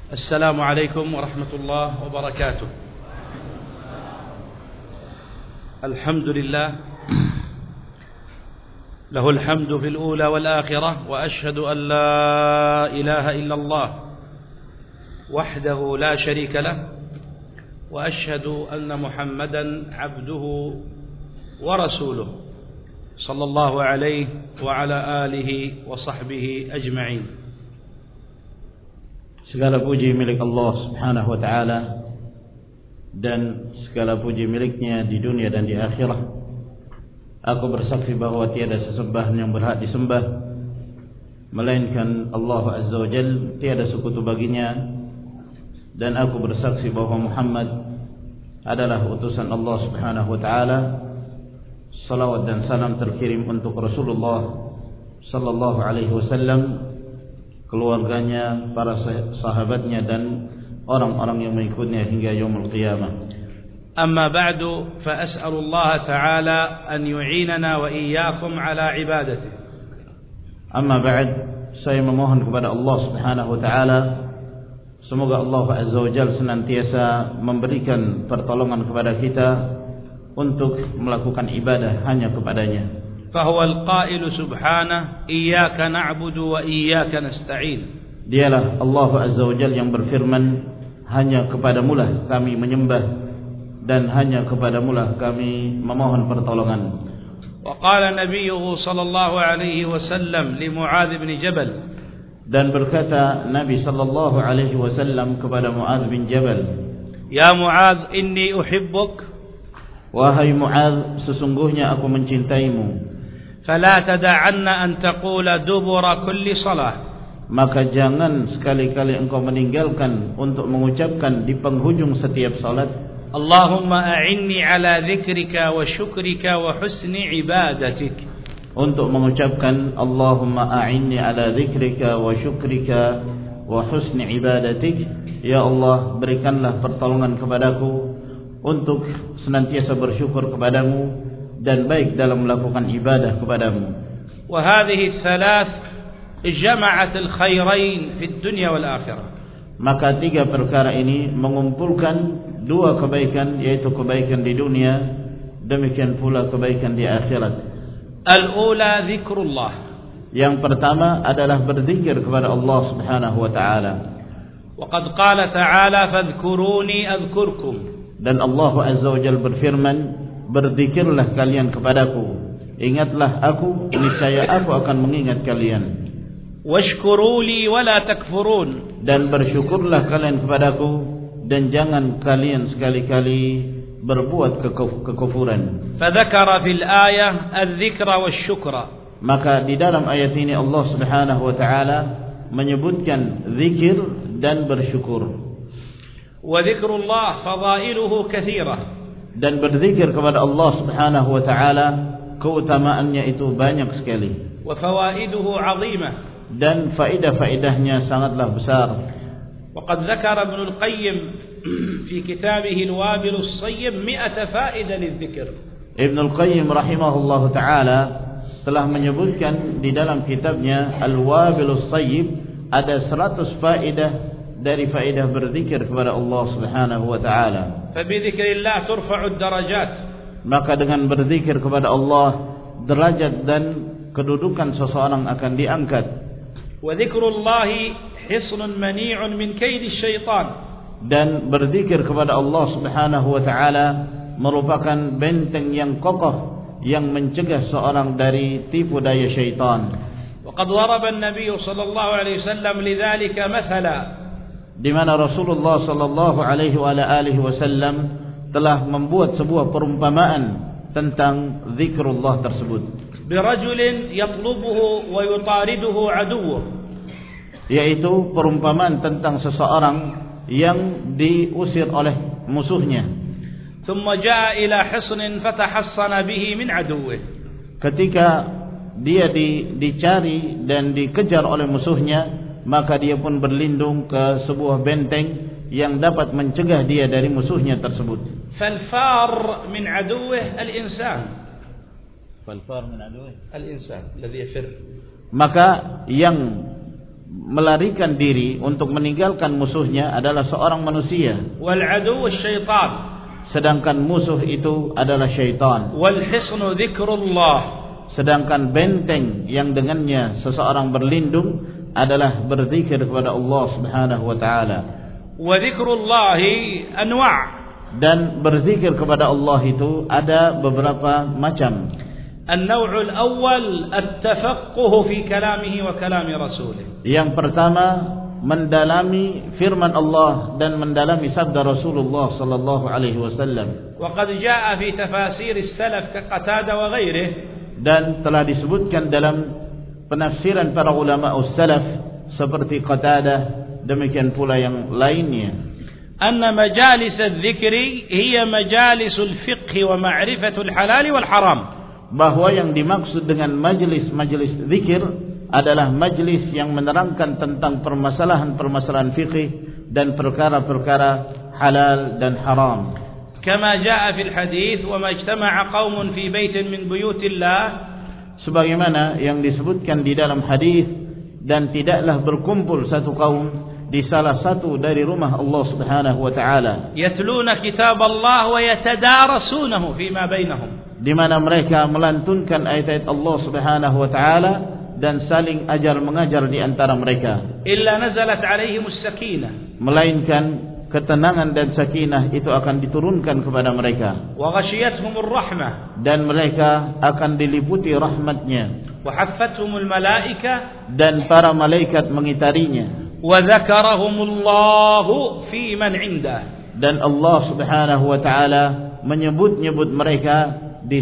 السلام عليكم ورحمة الله وبركاته. الحمد لله له الحمد في الأولى والآخرة، وأشهد أن لا إله إلا الله وحده لا شريك له، وأشهد أن محمدا عبده ورسوله صلى الله عليه وعلى آله وصحبه أجمعين. Segala puji milik Allah Subhanahu wa ta'ala, dan segala puji miliknya di dunia dan di akhirat. Aku bersaksi bahwa tiada sesembahan yang berhak disembah melainkan Allah Azza wa Jalla, tiada sekutu baginya. Dan aku bersaksi bahwa Muhammad adalah utusan Allah Subhanahu wa ta'ala. Salawat dan salam terkirim untuk Rasulullah sallallahu alaihi wasallam, keluarganya, para sahabatnya, dan orang-orang yang mengikutnya hingga yaumul qiyamah. Amma ba'du, fa as'alu Allah ta'ala an yu'inana wa iyyakum ala ibadatihi. Amma ba'd, saya memohon kepada Allah Subhanahu wa ta'ala semoga Allah Azza wa Jalla senantiasa memberikan pertolongan kepada kita untuk melakukan ibadah hanya kepadanya. فهو القائل سبحانه إياك نعبد وإياك نستعين. Dialah Allah Azza wa Jalla yang berfirman, hanya kepadamulah kami menyembah dan hanya kepadamulah kami memohon pertolongan. وقال نبيه صلى الله عليه وسلم لمعاذ بن جبل. Dan berkata Nabi sallallahu alaihi wasallam kepada Muadz bin Jabal, Ya Muadz, inni uhibbuk. Wahai Muadz, sesungguhnya aku mencintaimu. فلا تدعن أن تقول دبر كل صلاة. Maka jangan sekali-kali engkau meninggalkan untuk mengucapkan di penghujung setiap salat, Allahumma a'inni ala dzikrika wa syukrika wa husni ibadatik. Untuk mengucapkan Allahumma a'inni ala dzikrika wa syukrika wa husni ibadatik. Ya Allah, berikanlah pertolongan kepadaku untuk senantiasa bersyukur kepadamu dan baik dalam melakukan ibadah kepadamu. وهذه الثلاث جمعت الخيرين في الدنيا والآخرة. Maka tiga perkara ini mengumpulkan dua kebaikan, yaitu kebaikan di dunia, demikian pula kebaikan di akhirat. الأولى ذكر الله. Yang pertama adalah berzikir kepada Allah Subhanahu wa ta'ala. وقد قال تعالى فاذكروني أذكركم. Dan Allah Azza wa Jalla berfirman, berzikirlah kalian kepadaku, ingatlah aku, niscaya aku akan mengingat kalian. Washkuru li wa la takfurun. Dan bersyukurlah kalian kepadaku, dan jangan kalian sekali-kali berbuat kekufuran. Fadzakara fil ayah adz-dzikra wasyukra. Maka di dalam ayat ini Allah Subhanahu wa ta'ala menyebutkan zikir dan bersyukur. Wa dzikrullah fadailuhu katsirah. Dan berzikir kepada Allah Subhanahu wa ta'ala keutamaannya itu banyak sekali. Wa fawaiduhu 'azimah. Dan faedah-faedahnya sangatlah besar. Wa qad dzakara Ibnu al-Qayyim fi kitabih al-Wabil as-Sayyib 100 faedah lidzikr. Ibnu al-Qayyim rahimahullahu ta'ala telah menyebutkan di dalam kitabnya Al-Wabil as-Sayyib ada 100 faedah dari faedah berzikir kepada Allah Subhanahu wa ta'ala. Fa bi dzikrillah turfa'u ad-darajat. Maka dengan berzikir kepada Allah, derajat dan kedudukan seseorang akan diangkat. Wa dzikrullah hisnun mani'un min kaidi syaitan. Dan berzikir kepada Allah Subhanahu wa ta'ala merupakan benteng yang kokoh yang mencegah seorang dari tipu daya syaitan. Wa qad daraba an-nabiy sallallahu alaihi wasallam lidzalika mathala. Di mana Rasulullah sallallahu alaihi wasallam telah membuat sebuah perumpamaan tentang zikrullah tersebut. Birajulin yatlubuhu wa yutariduhu aduwwuh. Yaitu perumpamaan tentang seseorang yang diusir oleh musuhnya. Thumma jaa ila hisnin fatahassana bihi min aduwwih. Ketika dia dicari dan dikejar oleh musuhnya, maka dia pun berlindung ke sebuah benteng yang dapat mencegah dia dari musuhnya tersebut. Falfar min aduwwih al-insan. Falfar min aduwwih al-insan alladhi yafir. Maka yang melarikan diri untuk meninggalkan musuhnya adalah seorang manusia. Wal adu syaitan. Sedangkan musuh itu adalah syaitan. Wal hisnu dzikrullah. Sedangkan benteng yang dengannya seseorang berlindung adalah berzikir kepada Allah Subhanahu wa taala. Wa dzikrullahi anwa'. Dan berzikir kepada Allah itu ada beberapa macam. An-naw'ul awwal at-tafaqquh fi kalamihi wa kalami rasulih. Yang pertama, mendalami firman Allah dan mendalami sabda Rasulullah sallallahu alaihi wasallam. Wa qad jaa'a fi tafasir as-salaf ka Qatada wa ghairihi. Dan telah disebutkan dalam penafsiran para ulama as-salaf seperti Qatadah, demikian pula yang lainnya. Anna majalis adz-dzikri hiya majalisul fiqh wa ma'rifatul halal wal haram. Bahwa yang dimaksud dengan majlis-majlis zikir adalah majlis yang menerangkan tentang permasalahan-permasalahan fikih dan perkara-perkara halal dan haram. Kama jaa fil hadits wa ma ijtama'a qaumun fi baitin min buyutillah. Sebagaimana yang disebutkan di dalam hadis, dan tidaklah berkumpul satu kaum di salah satu dari rumah Allah Subhanahu wa taala. Yatluna kitab Allah wa yatadarasunahu fima bainahum. Di mana mereka melantunkan ayat-ayat Allah Subhanahu wa taala dan saling ajar mengajar di antara mereka. Illa nazalat alaihimus sakinah. Melainkan ketenangan dan sakinah itu akan diturunkan kepada mereka. Wa ghashiyatuhumur rahmah. Dan mereka akan diliputi rahmatnya. Wa haffathumul malaika. Dan para malaikat mengitarinya. Wa dzakarahumullahu fi man 'indah. Dan Allah Subhanahu wa taala menyebut-nyebut mereka di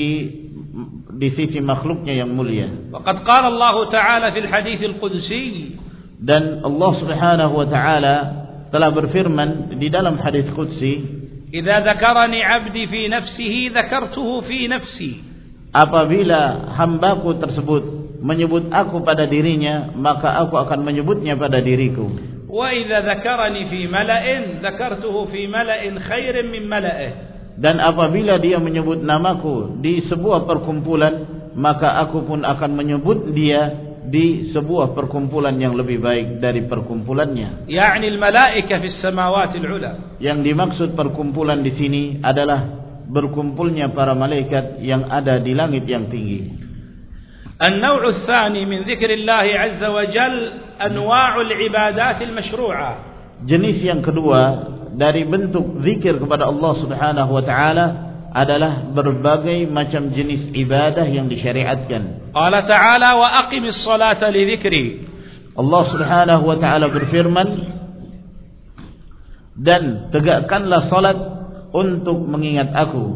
sisi makhluknya yang mulia. Waqad qala Allah taala fil hadits al-qudsi. Dan Allah Subhanahu wa taala telah berfirman di dalam hadis qudsi, "Idza dzakarani 'abdi fi nafsihi dzakartuhu fi nafsi." Apabila hambaku tersebut menyebut aku pada dirinya, maka aku akan menyebutnya pada diriku. Wa idza dzakarani fi mala'in dzakartuhu fi mala'in khairin min mala'ihi. Dan apabila dia menyebut namaku di sebuah perkumpulan, maka aku pun akan menyebut dia di sebuah perkumpulan yang lebih baik dari perkumpulannya. Ya'ni al-malaika fis samawati al-'ula. Yang dimaksud perkumpulan di sini adalah berkumpulnya para malaikat yang ada di langit yang tinggi. An-naw'u ats-tsani min dzikrillah 'azza wa jalla anwa'ul ibadat al-mashru'ah. Jenis yang kedua dari bentuk zikir kepada Allah Subhanahu wa taala adalah berbagai macam jenis ibadah yang disyariatkan. Qala ta'ala wa aqimis salata li dzikri. Allah Subhanahu wa taala berfirman, dan tegakkanlah salat untuk mengingat aku.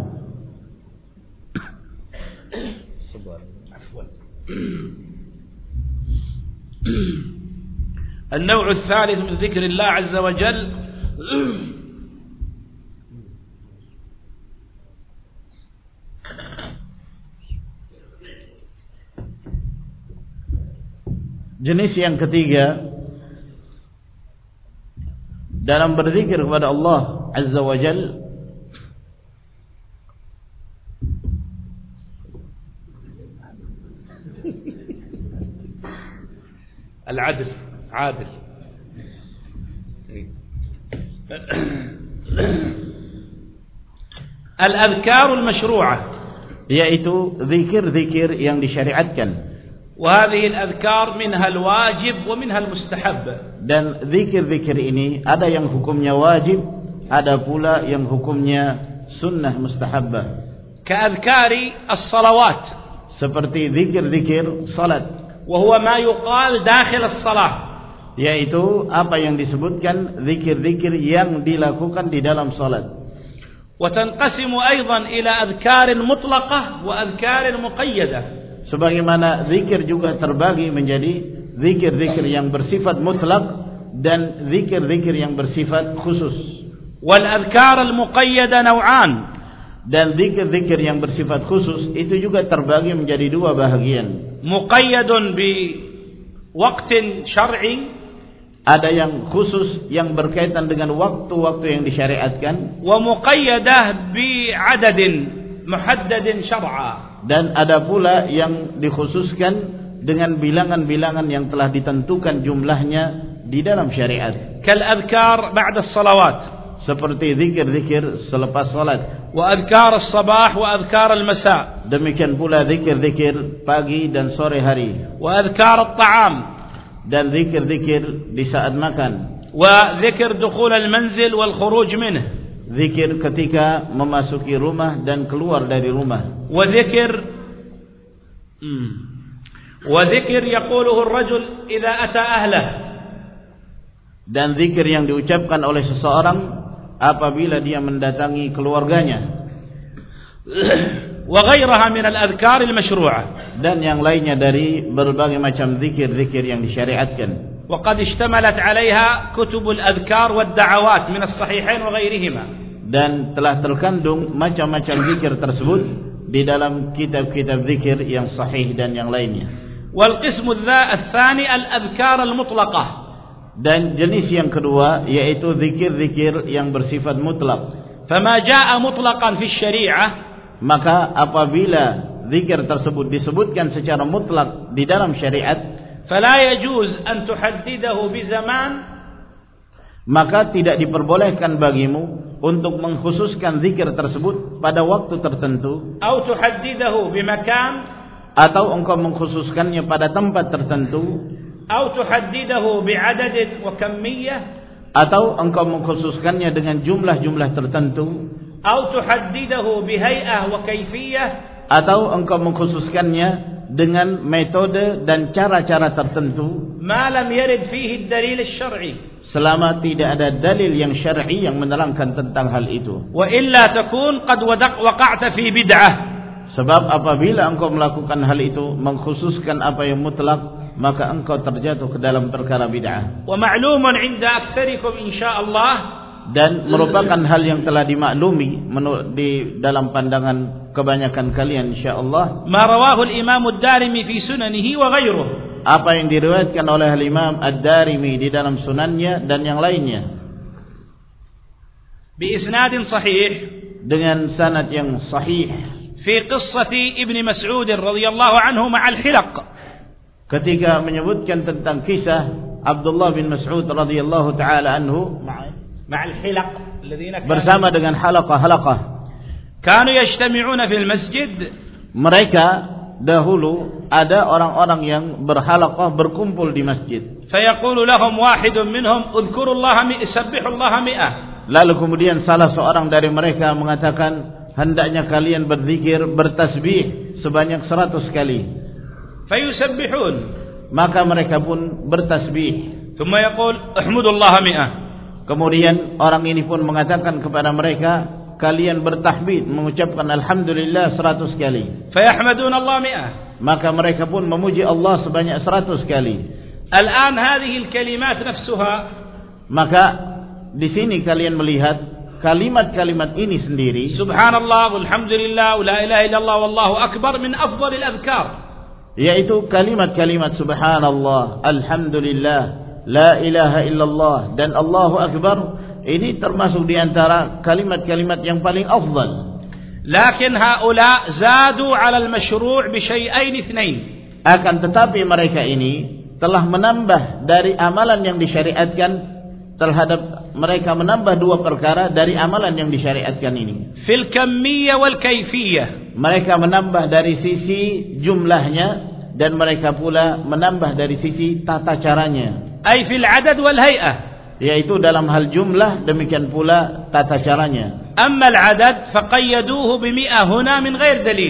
النوع الثالث من ذكر الله عز وجل jenis yang ketiga dalam berzikir kepada Allah Azza wa Jalla al-'adl, 'adil. Al-adhkar al-mashru'ah, yaitu zikir-zikir yang disyariatkan. Wa hadhihi al-adhkar minha al-wajib wa minha al-mustahab. Dan zikir-zikir ini ada yang hukumnya wajib, ada pula yang hukumnya sunnah mustahabbah. Ka adhkari as-salawat, seperti zikir-zikir salat. Wa huwa ma yuqal dakhil as-salah, yaitu apa yang disebutkan zikir-zikir yang dilakukan di dalam salat. Wa tanqasimu aidan ila adhkar mutlaqah wa adhkar muqayyadah. Sebagaimana zikir juga terbagi menjadi zikir-zikir yang bersifat mutlak dan zikir-zikir yang bersifat khusus. Wal adhkar al-muqayyadah naw'an. Dan zikir-zikir yang bersifat khusus itu juga terbagi menjadi dua bahagian. Muqayyadun bi waqtin syar'i, ada yang khusus yang berkaitan dengan waktu-waktu yang disyariatkan. Wa muqayyadah bi adadin muhaddadin syar'a. Dan ada pula yang dikhususkan dengan bilangan-bilangan yang telah ditentukan jumlahnya di dalam syariat. Kal adhkar ba'da as-salawat, seperti zikir-zikir selepas salat. Wa adhkar as-sabah wa adhkar al-masa, demikian pula zikir-zikir pagi dan sore hari. Wa adhkar at-ta'am, dan zikir-zikir di saat makan. Wa zikir dukhul al-manzil wal khuruj minhu, zikir ketika memasuki rumah dan keluar dari rumah. Wa zikir yaquluhu ar-rajul idza ata ahlihi, dan zikir yang diucapkan oleh seseorang apabila dia mendatangi keluarganya. Wa ghairaha min al-adhkar al-mashru'ah, dan yang lainnya dari berbagai macam zikir-zikir yang disyariatkan. Wa qad ishtamalat 'alayha kutub al-adhkar wad-da'awat min as-sahihain wa ghairihima, dan telah terkandung macam-macam zikir tersebut di dalam kitab-kitab zikir yang sahih dan yang lainnya. Wal qismu ats-tsani al-adhkar al-mutlaqah, dan jenis yang kedua yaitu zikir-zikir yang bersifat mutlak. Fama jaa mutlaqan fi syari'ah, maka apabila zikir tersebut disebutkan secara mutlak di dalam syariat, fala yajuz an tuhaddidahu bi zaman, maka tidak diperbolehkan bagimu untuk mengkhususkan zikir tersebut pada waktu tertentu, atau tuhaddidahu bi makan, atau engkau mengkhususkannya pada tempat tertentu, atau tuhaddidahu bi'adad wa kammiyah, atau engkau mengkhususkannya dengan jumlah-jumlah tertentu, atau tuhaddidahu bihay'ah wa kayfiyah, atau engkau mengkhususkannya dengan metode dan cara-cara tertentu, ma lam yarid fihi ad-dalil asy-syar'i, selama tidak ada dalil yang syar'i yang menerangkan tentang hal itu. Wa illa takun qad waqa'ta fi bid'ah, sebab apabila engkau melakukan hal itu, mengkhususkan apa yang mutlak, maka engkau terjatuh ke dalam perkara bid'ah. Wa ma'lumun 'inda aktsarikum insyaallah, dan merupakan hal yang telah dimaklumi di dalam pandangan kebanyakan kalian insyaallah, ma rawahu al-Imam ad-Darimi fi sunanihi wa ghairuh, apa yang diriwayatkan oleh Imam ad-Darimi di dalam sunannya dan yang lainnya, bi isnadin sahih, dengan sanad yang sahih, fi qissati Ibn Mas'ud radhiyallahu anhu ma'al hilaq, ketika menyebutkan tentang kisah Abdullah bin Mas'ud radhiyallahu taala anhu ma'al hilaq alladhina bersama dengan halaqah-halaqah, kanu yajtami'una fil masjid, mereka dahulu ada orang-orang yang berhalaqah berkumpul di masjid. Fayaqulu lahum wahidun minhum udhkurullaha sabbihullaha mi'ah, lalu kemudian salah seorang dari mereka mengatakan, hendaknya kalian berzikir, bertasbih sebanyak 100 kali. Fayusabbihun, maka mereka pun bertasbih. Thumma yaqul ahmudullaha mi'ah, kemudian orang ini pun mengatakan kepada mereka, kalian bertahmid, mengucapkan alhamdulillah 100 kali. Fayahmadunallaha mi'ah, maka mereka pun memuji Allah sebanyak 100 kali. Al-an hadhihi al-kalimat nafsuha, maka di sini kalian melihat kalimat-kalimat ini sendiri, subhanallah walhamdulillah la ilaha illallah wallahu akbar, min afdalil adhkar, yaitu kalimat-kalimat subhanallah, alhamdulillah, la ilaha illallah dan Allahu akbar, ini termasuk di antara kalimat-kalimat yang paling afdal. Lakin haula zadu 'ala al-mashru' bi syai'ain itsnain, akan tetapi mereka ini telah menambah dari amalan yang disyariatkan, terhadap mereka menambah 2 perkara dari amalan yang disyariatkan ini. Fil kammiyah wal kayfiyah, mereka menambah dari sisi jumlahnya dan mereka pula menambah dari sisi tata caranya. Ay fil adad wal hay'ah, yaitu dalam hal jumlah, demikian pula tata caranya. Amma al-adad faqayyaduhu bi 100 huna min ghair dalil,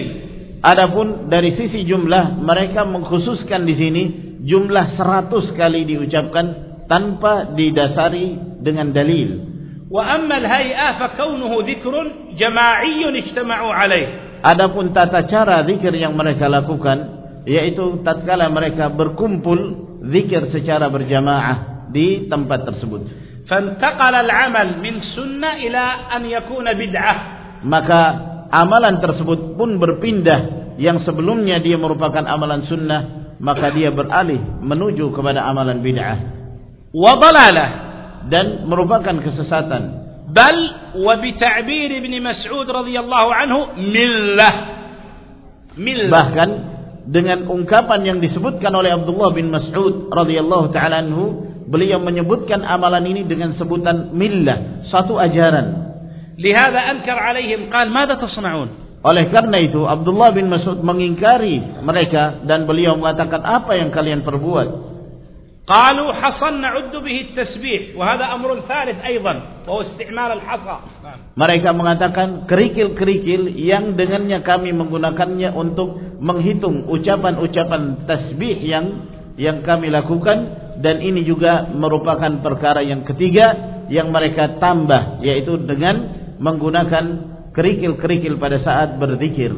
adapun dari sisi jumlah mereka mengkhususkan di sini jumlah 100 kali diucapkan tanpa didasari dengan dalil. Wa amma al-hay'ah fa kaunuhu dhikrun jama'iyyun ijtama'u 'alayh, adapun tata cara zikir yang mereka lakukan, yaitu tatkala mereka berkumpul zikir secara berjamaah di tempat tersebut. Fantaqala al-'amal min sunnah ila an yakuna bid'ah, maka amalan tersebut pun berpindah, yang sebelumnya dia merupakan amalan sunnah, maka dia beralih menuju kepada amalan bid'ah wa dalalah, dan merupakan kesesatan. Bal wa bi ta'bir Ibn Mas'ud radhiyallahu anhu millah, bahkan dengan ungkapan yang disebutkan oleh Abdullah bin Mas'ud radhiyallahu taala anhu, beliau menyebutkan amalan ini dengan sebutan millah, satu ajaran. لهذا أنكر عليهم قال ماذا تصنعون. Oleh karena itu Abdullah bin Mas'ud mengingkari mereka dan beliau mengatakan, apa yang kalian perbuat? قالوا حصى نعد به التسبيح وهذا أمر ثالث أيضا وهو استعمال الحصى. Mereka mengatakan kerikil-kerikil yang dengannya kami menggunakannya untuk menghitung ucapan-ucapan tasbih yang kami lakukan, dan ini juga merupakan perkara yang ketiga yang mereka tambah, yaitu dengan menggunakan kerikil-kerikil pada saat berzikir.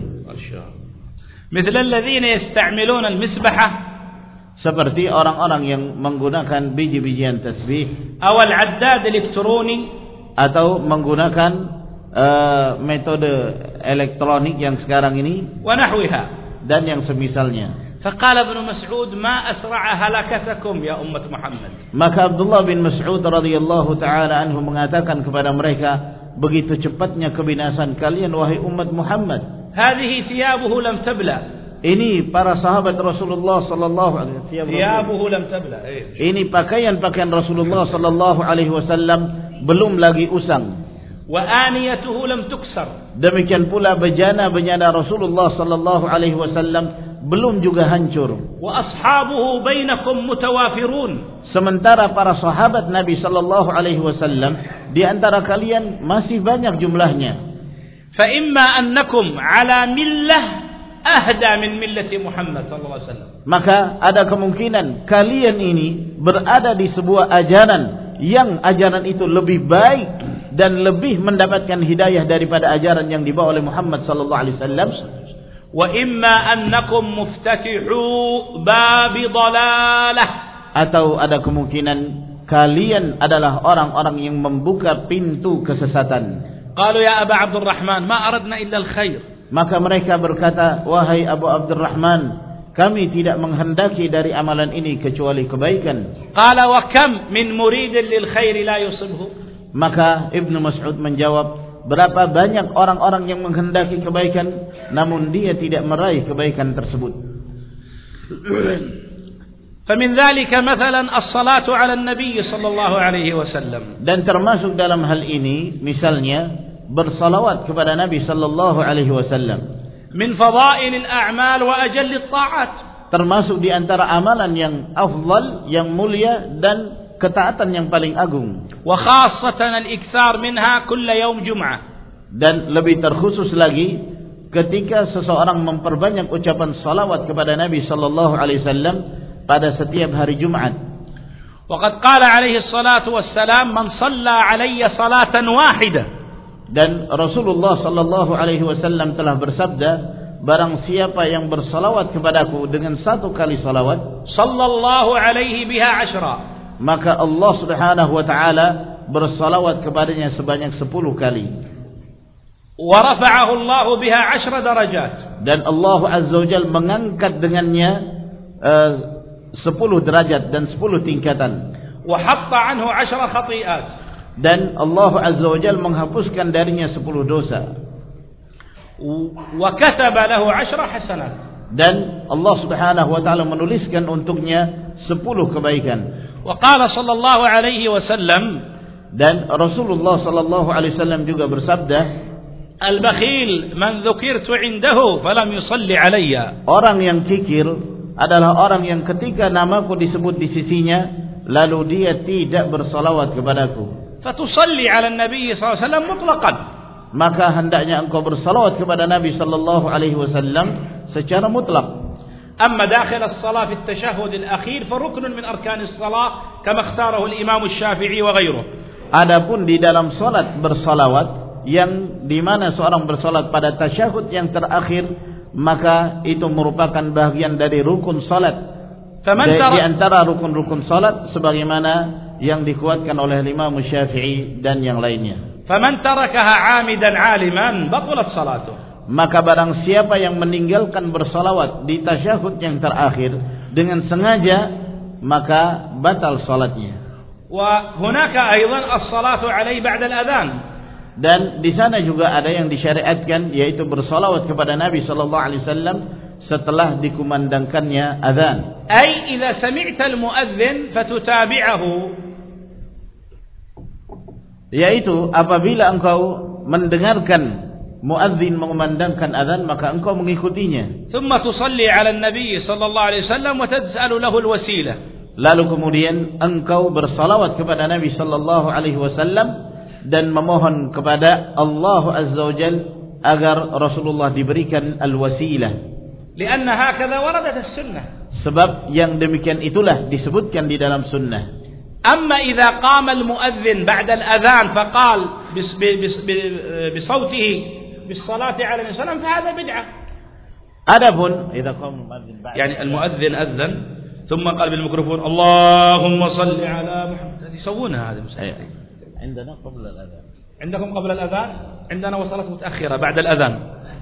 مثل الذين يستعملون المسبحة, seperti orang-orang yang menggunakan biji-bijian tasbih, أو العداد الإلكتروني, atau menggunakan metode elektronik yang sekarang ini, ونحوها, dan yang semisalnya. فقال ابن مسعود ما أسرع هلاكتكم يا أمة محمد. Maka Abdullah bin Mas'ud radhiyallahu taala anhu mengatakan kepada mereka, begitu cepatnya kebinasan kalian wahai umat Muhammad. هذه ثيابه لم تبلى. Ini para sahabat Rasulullah sallallahu alaihi wasallam. ثيابه لم تبلى. Ini pakaian-pakaian Rasulullah sallallahu alaihi wasallam belum lagi usang. وآنيته لم تكسر. Demikian pula bejana-bejana Rasulullah sallallahu alaihi wasallam belum juga hancur. وأصحابه بينكم متوافرون. Sementara para sahabat Nabi sallallahu alaihi wasallam di antara kalian masih banyak jumlahnya. فإما أنكم على ملة أهدى من ملة محمد صلى الله عليه وسلم. Maka ada kemungkinan kalian ini berada di sebuah ajaran yang ajaran itu lebih baik dan lebih mendapatkan hidayah daripada ajaran yang dibawa oleh Muhammad sallallahu alaihi wasallam. وإما أنكم مفتتحو باب ضلالة. Atau ada kemungkinan kalian adalah orang-orang yang membuka pintu kesesatan. قالوا يا أبا عبد الرحمن ما أردنا إلا الخير. Maka mereka berkata, wahai Abu Abdurrahman, kami tidak menghendaki dari amalan ini kecuali kebaikan. قال وكم من مريد للخير لا يصبه. Maka Ibnu Mas'ud menjawab, berapa banyak orang-orang yang menghendaki kebaikan namun dia tidak meraih kebaikan tersebut. فمن ذلك مثلا الصلاة على النبي صلى الله عليه وسلم. Dan termasuk dalam hal ini misalnya bersalawat kepada Nabi sallallahu alaihi wasallam. من فضائل الأعمال وأجل الطاعات. Termasuk di antara amalan yang afdal, yang mulia dan ketaatan yang paling agung. وخاصة الإكثار منها كل يوم جمعة. Dan lebih terkhusus lagi ketika seseorang memperbanyak ucapan salawat kepada Nabi sallallahu alaihi wasallam pada setiap hari Jumat. وقد قال عليه الصلاة والسلام من صلى علي صلاة واحدة. Dan Rasulullah sallallahu alaihi wasallam telah bersabda, barang siapa yang bersalawat kepadaku dengan satu kali salawat, sallallahu alaihi biha 10. maka Allah Subhanahu wa taala bersalawat kepadanya sebanyak 10 kali. Wa rafa'ahu Allah biha 10 darajat. Dan Allah Azza wa Jalla mengangkat dengannya 10 derajat dan 10 tingkatan. Wa hatta anhu 10 khati'at. Dan Allah Azza wa Jalla menghapuskan darinya 10 dosa. Wa kataba lahu 10 hasanat. Dan Allah Subhanahu wa taala menuliskan untuknya 10 kebaikan. Wa qala sallallahu alaihi wasallam, dan Rasulullah sallallahu alaihi wasallam juga bersabda, al-bakhil man dzukirtu 'indahu falam yusalli alayya. Orang yang kikir adalah orang yang ketika namaku disebut di sisinya lalu dia tidak bersalawat kepadaku. Fatusalli 'ala an-nabi sallallahu alaihi wasallam mutlaqan. Maka hendaknya engkau bersalawat kepada Nabi sallallahu alaihi wasallam secara mutlak. أما داخل الصلاة في التشهد الأخير فركن من أركان الصلاة كما اختاره الإمام الشافعي وغيره. Adapun di dalam salat bersalawat yang di mana seorang bersalat pada tasyahud yang terakhir, maka itu merupakan bagian dari rukun salat. Di antara rukun-rukun salat sebagaimana yang dikuatkan oleh Imam Syafi'i dan yang lainnya. فمن تركها عامدا عالما بطلت صلاته. Maka barang siapa yang meninggalkan bersalawat di tasyahud yang terakhir dengan sengaja, maka batal salatnya. Wa hunaka aidan as-salatu alaihi ba'da al-adhan. Dan di sana juga ada yang disyariatkan, yaitu bersalawat kepada Nabi sallallahu alaihi wasallam setelah dikumandangkannya azan. Ay idza sami'ta al-muadzin fatutabi'ahu, yaitu apabila engkau mendengarkan muadzin mengumandangkan azan maka engkau mengikutinya. Thumma tusalli 'ala an-nabi sallallahu alaihi wasallam wa tas'alu lahu al-wasilah. Lalu kemudian engkau bersalawat kepada Nabi sallallahu alaihi wasallam dan memohon kepada Allah Azza wa Jalla agar Rasulullah diberikan al-wasilah. Lianna hakadha waradat as-sunnah. Sebab yang demikian itulah disebutkan di dalam sunnah. Amma idza qama al-muadzin ba'da al-adhan faqal bisawtihi bis-salati 'ala Nabi sallallahu alaihi wasallam fa hadha bid'ah. Adapun idza qama al-muadzin ba'da yani al-muadzin adhan thumma qala bil mikrofon Allahumma salli 'ala Muhammad yusawwuna hadha al-mas'ala. عندنا قبل الأذان. عندكم قبل الأذان؟ عندنا وصلت متأخرة بعد الأذان.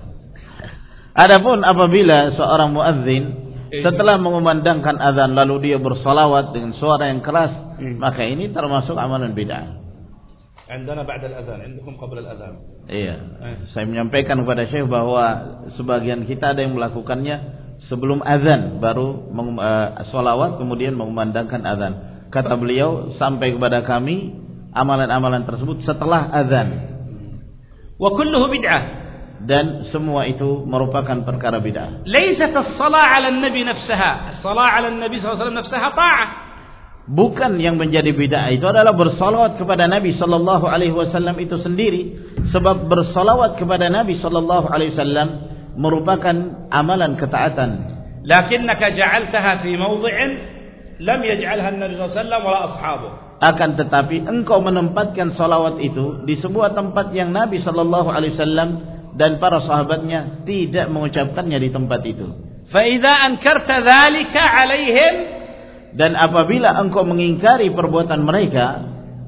Adapun apabila seorang muadzin setelah mengumandangkan azan lalu dia bersalawat dengan suara yang keras, maka ini termasuk amalan bid'ah. عندنا بعد الأذان، عندكم قبل الأذان. Iya. Saya menyampaikan kepada Syekh bahwa sebagian kita ada yang melakukannya sebelum azan baru salawat kemudian mengumandangkan azan. Kata beliau sampai kepada kami amalan-amalan tersebut setelah azan. Wa kulluhu bid'ah. Dan semua itu merupakan perkara bid'ah. Laysat as-salah 'ala an-nabi nafsaha, as-salah 'ala an-nabi sallallahu alaihi wasallam nafsaha ta'ah. Bukan yang menjadi bid'ah itu adalah bersalawat kepada Nabi sallallahu alaihi wasallam itu sendiri, sebab bersalawat kepada Nabi sallallahu alaihi wasallam merupakan amalan ketaatan. Lakinnaka ja'altaha fi mawdhi'in lam yaj'alha an-nabi sallallahu alaihi wasallam wala ashabuh. Akan tetapi engkau menempatkan salawat itu di sebuah tempat yang Nabi sallallahu alaihi wasallam dan para sahabatnya tidak mengucapkannya di tempat itu. Fa idza ankarta dzalika 'alaihim, dan apabila engkau mengingkari perbuatan mereka,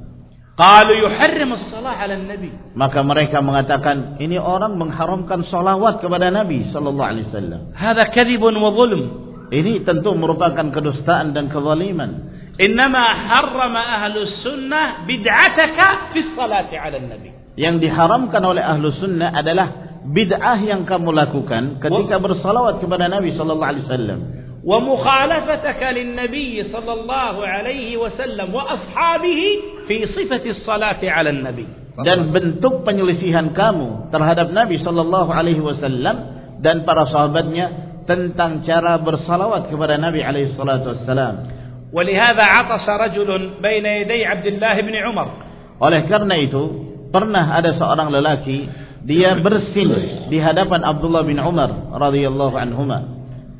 qalu yuharrimu as-salah 'ala an-nabi, maka mereka mengatakan ini orang mengharamkan salawat kepada Nabi sallallahu alaihi wasallam. Hadza kadhibun wa dhulm. Ini tentu merupakan kedustaan dan kezaliman. Innama harrama ahlus sunnah bid'ataka fi as-salati 'ala an-nabi. Yang diharamkan oleh ahlu sunnah adalah bid'ah yang kamu lakukan ketika bersalawat kepada Nabi sallallahu alaihi wasallam. Wa mukhalafataka lin-nabi sallallahu alaihi wasallam wa ashabihi fi sifati as-salati 'ala an-nabi. Dan bentuk penyelisihan kamu terhadap Nabi sallallahu alaihi wasallam dan para sahabatnya tentang cara bersalawat kepada Nabi alaihi salatu wassalam. ولهذا عطس رجل بين يدي عبد الله بن عمر. Oleh karena itu pernah ada seorang lelaki dia bersin di hadapan Abdullah bin Umar radhiyallahu anhuma.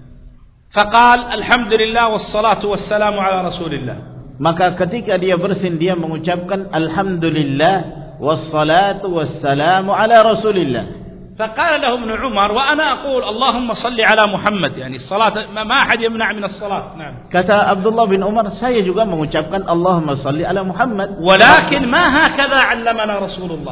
فقال الحمد لله والصلاة والسلام على رسول الله. Maka ketika dia bersin dia mengucapkan alhamdulillah wassalatu wassalamu ala rasulillah. فقال له ابن عمر وأنا أقول اللهم صل على محمد, يعني الصلاة ما أحد يمنع من الصلاة. نعم. Kata Abdullah bin Umar, saya juga mengucapkan Allahumma salli ala Muhammad. ولكن ما هكذا علمنا رسول الله.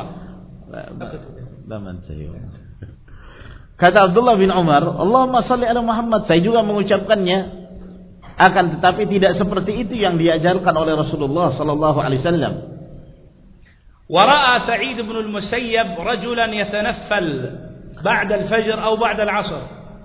Kata Abdullah bin Umar, Allahumma salli ala Muhammad, saya juga mengucapkannya, akan tetapi tidak seperti itu yang diajarkan oleh Rasulullah sallallahu alaihi wasallam. ورأى سعيد بن المسيب رجلا يتنفل بعد الفجر أو بعد العصر.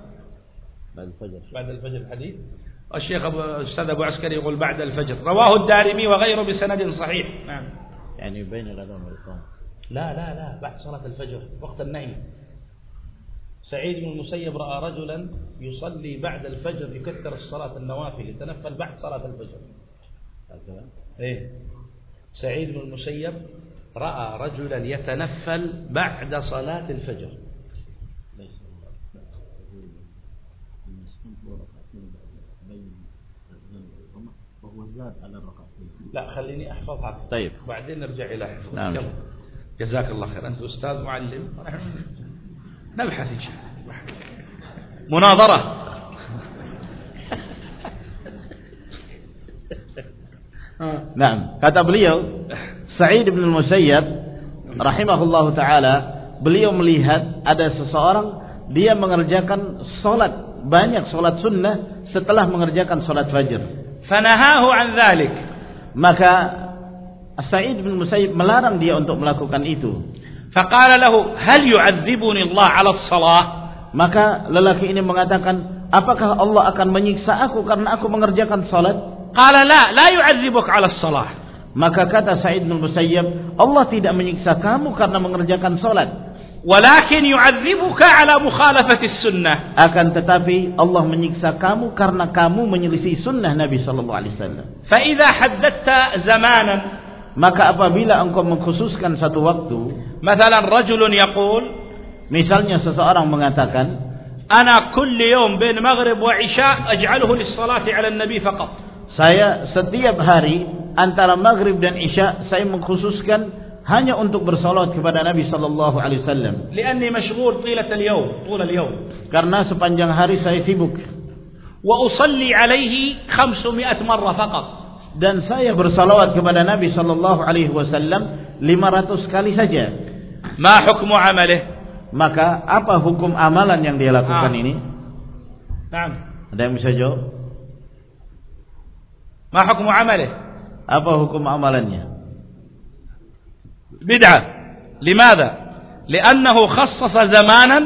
بعد الفجر الحديث الشيخ أستاذ أبو عسكري يقول بعد الفجر، رواه الدارمي وغيره بسند صحيح. نعم. يعني بين الأذان والإقامة. لا بعد صلاة الفجر وقت النهي. سعيد بن المسيب رأى رجلا يصلي بعد الفجر يكثر الصلاة النوافل يتنفل بعد صلاة الفجر. إيه. سعيد بن المسيب رأى رجلا يتنفل بعد صلاة الفجر. لا خليني أحفظها. طيب. بعدين نرجع إلى حفظ. نعم. جزاك الله خير. أنت أستاذ معلم. نبحث إن شاء الله. مناظرة. Nah, kata beliau Sa'id bin Musayyab rahimahullahu taala, beliau melihat ada seseorang dia mengerjakan salat, banyak salat sunnah setelah mengerjakan salat fajr. Fanahahu an dzalik. Maka Sa'id bin Musayyab melarang dia untuk melakukan itu. Faqala lahu, "Hal yu'adzibuni Allah 'ala as-salah?" Maka lelaki ini mengatakan, apakah Allah akan menyiksa aku karena aku mengerjakan salat? Qala la yu'adzibuk 'ala as-salah. Maka kata Sa'id bin Musayyab, Allah tidak menyiksa kamu karena mengerjakan salat. Walakin yu'adzibuka 'ala mukhalafati as-sunnah. Akan tetapi Allah menyiksa kamu karena kamu menyelisih sunnah Nabi sallallahu alaihi wasallam. Fa idza haddatta zamanan, maka apabila engkau mengkhususkan satu waktu, mathalan rajulun yaqul, misalnya seseorang mengatakan, ana kulli yawm bain maghrib wa isya aj'aluhu lis-salati 'ala an-nabi faqat. Saya setiap hari antara maghrib dan isya saya mengkhususkan hanya untuk bersalat kepada Nabi sallallahu alaihi wasallam. Li'anni mashghul tilat al-yawm, tul al-yawm. Karena sepanjang hari saya sibuk. Wa usalli alaihi 500 marrah faqat. Dan saya bersalawat kepada Nabi sallallahu alaihi wasallam 500 kali saja. Ma hukmu amalih? Maka apa hukum amalan yang dia lakukan ini? Naam. Ada yang bisa jawab? Ma hukmu amalih? Apa hukum amalannya? Bid'ah. Limadha? Li'annahu khassasa zamanan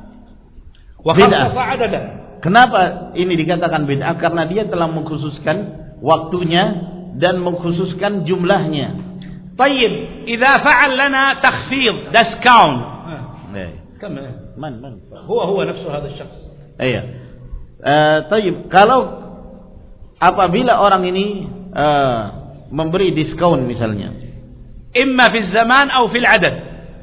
wa khassasa adadan. Kenapa ini dikatakan bid'ah? Karena dia telah mengkhususkan waktunya dan mengkhususkan jumlahnya. Tayyib, idza fa'al lana takhfid, discount. Kam man huwa nafsu hadha asy-syakhs. Iya. Tayyib, kalau apabila orang ini memberi diskon misalnya, imma fi zaman atau fil adad.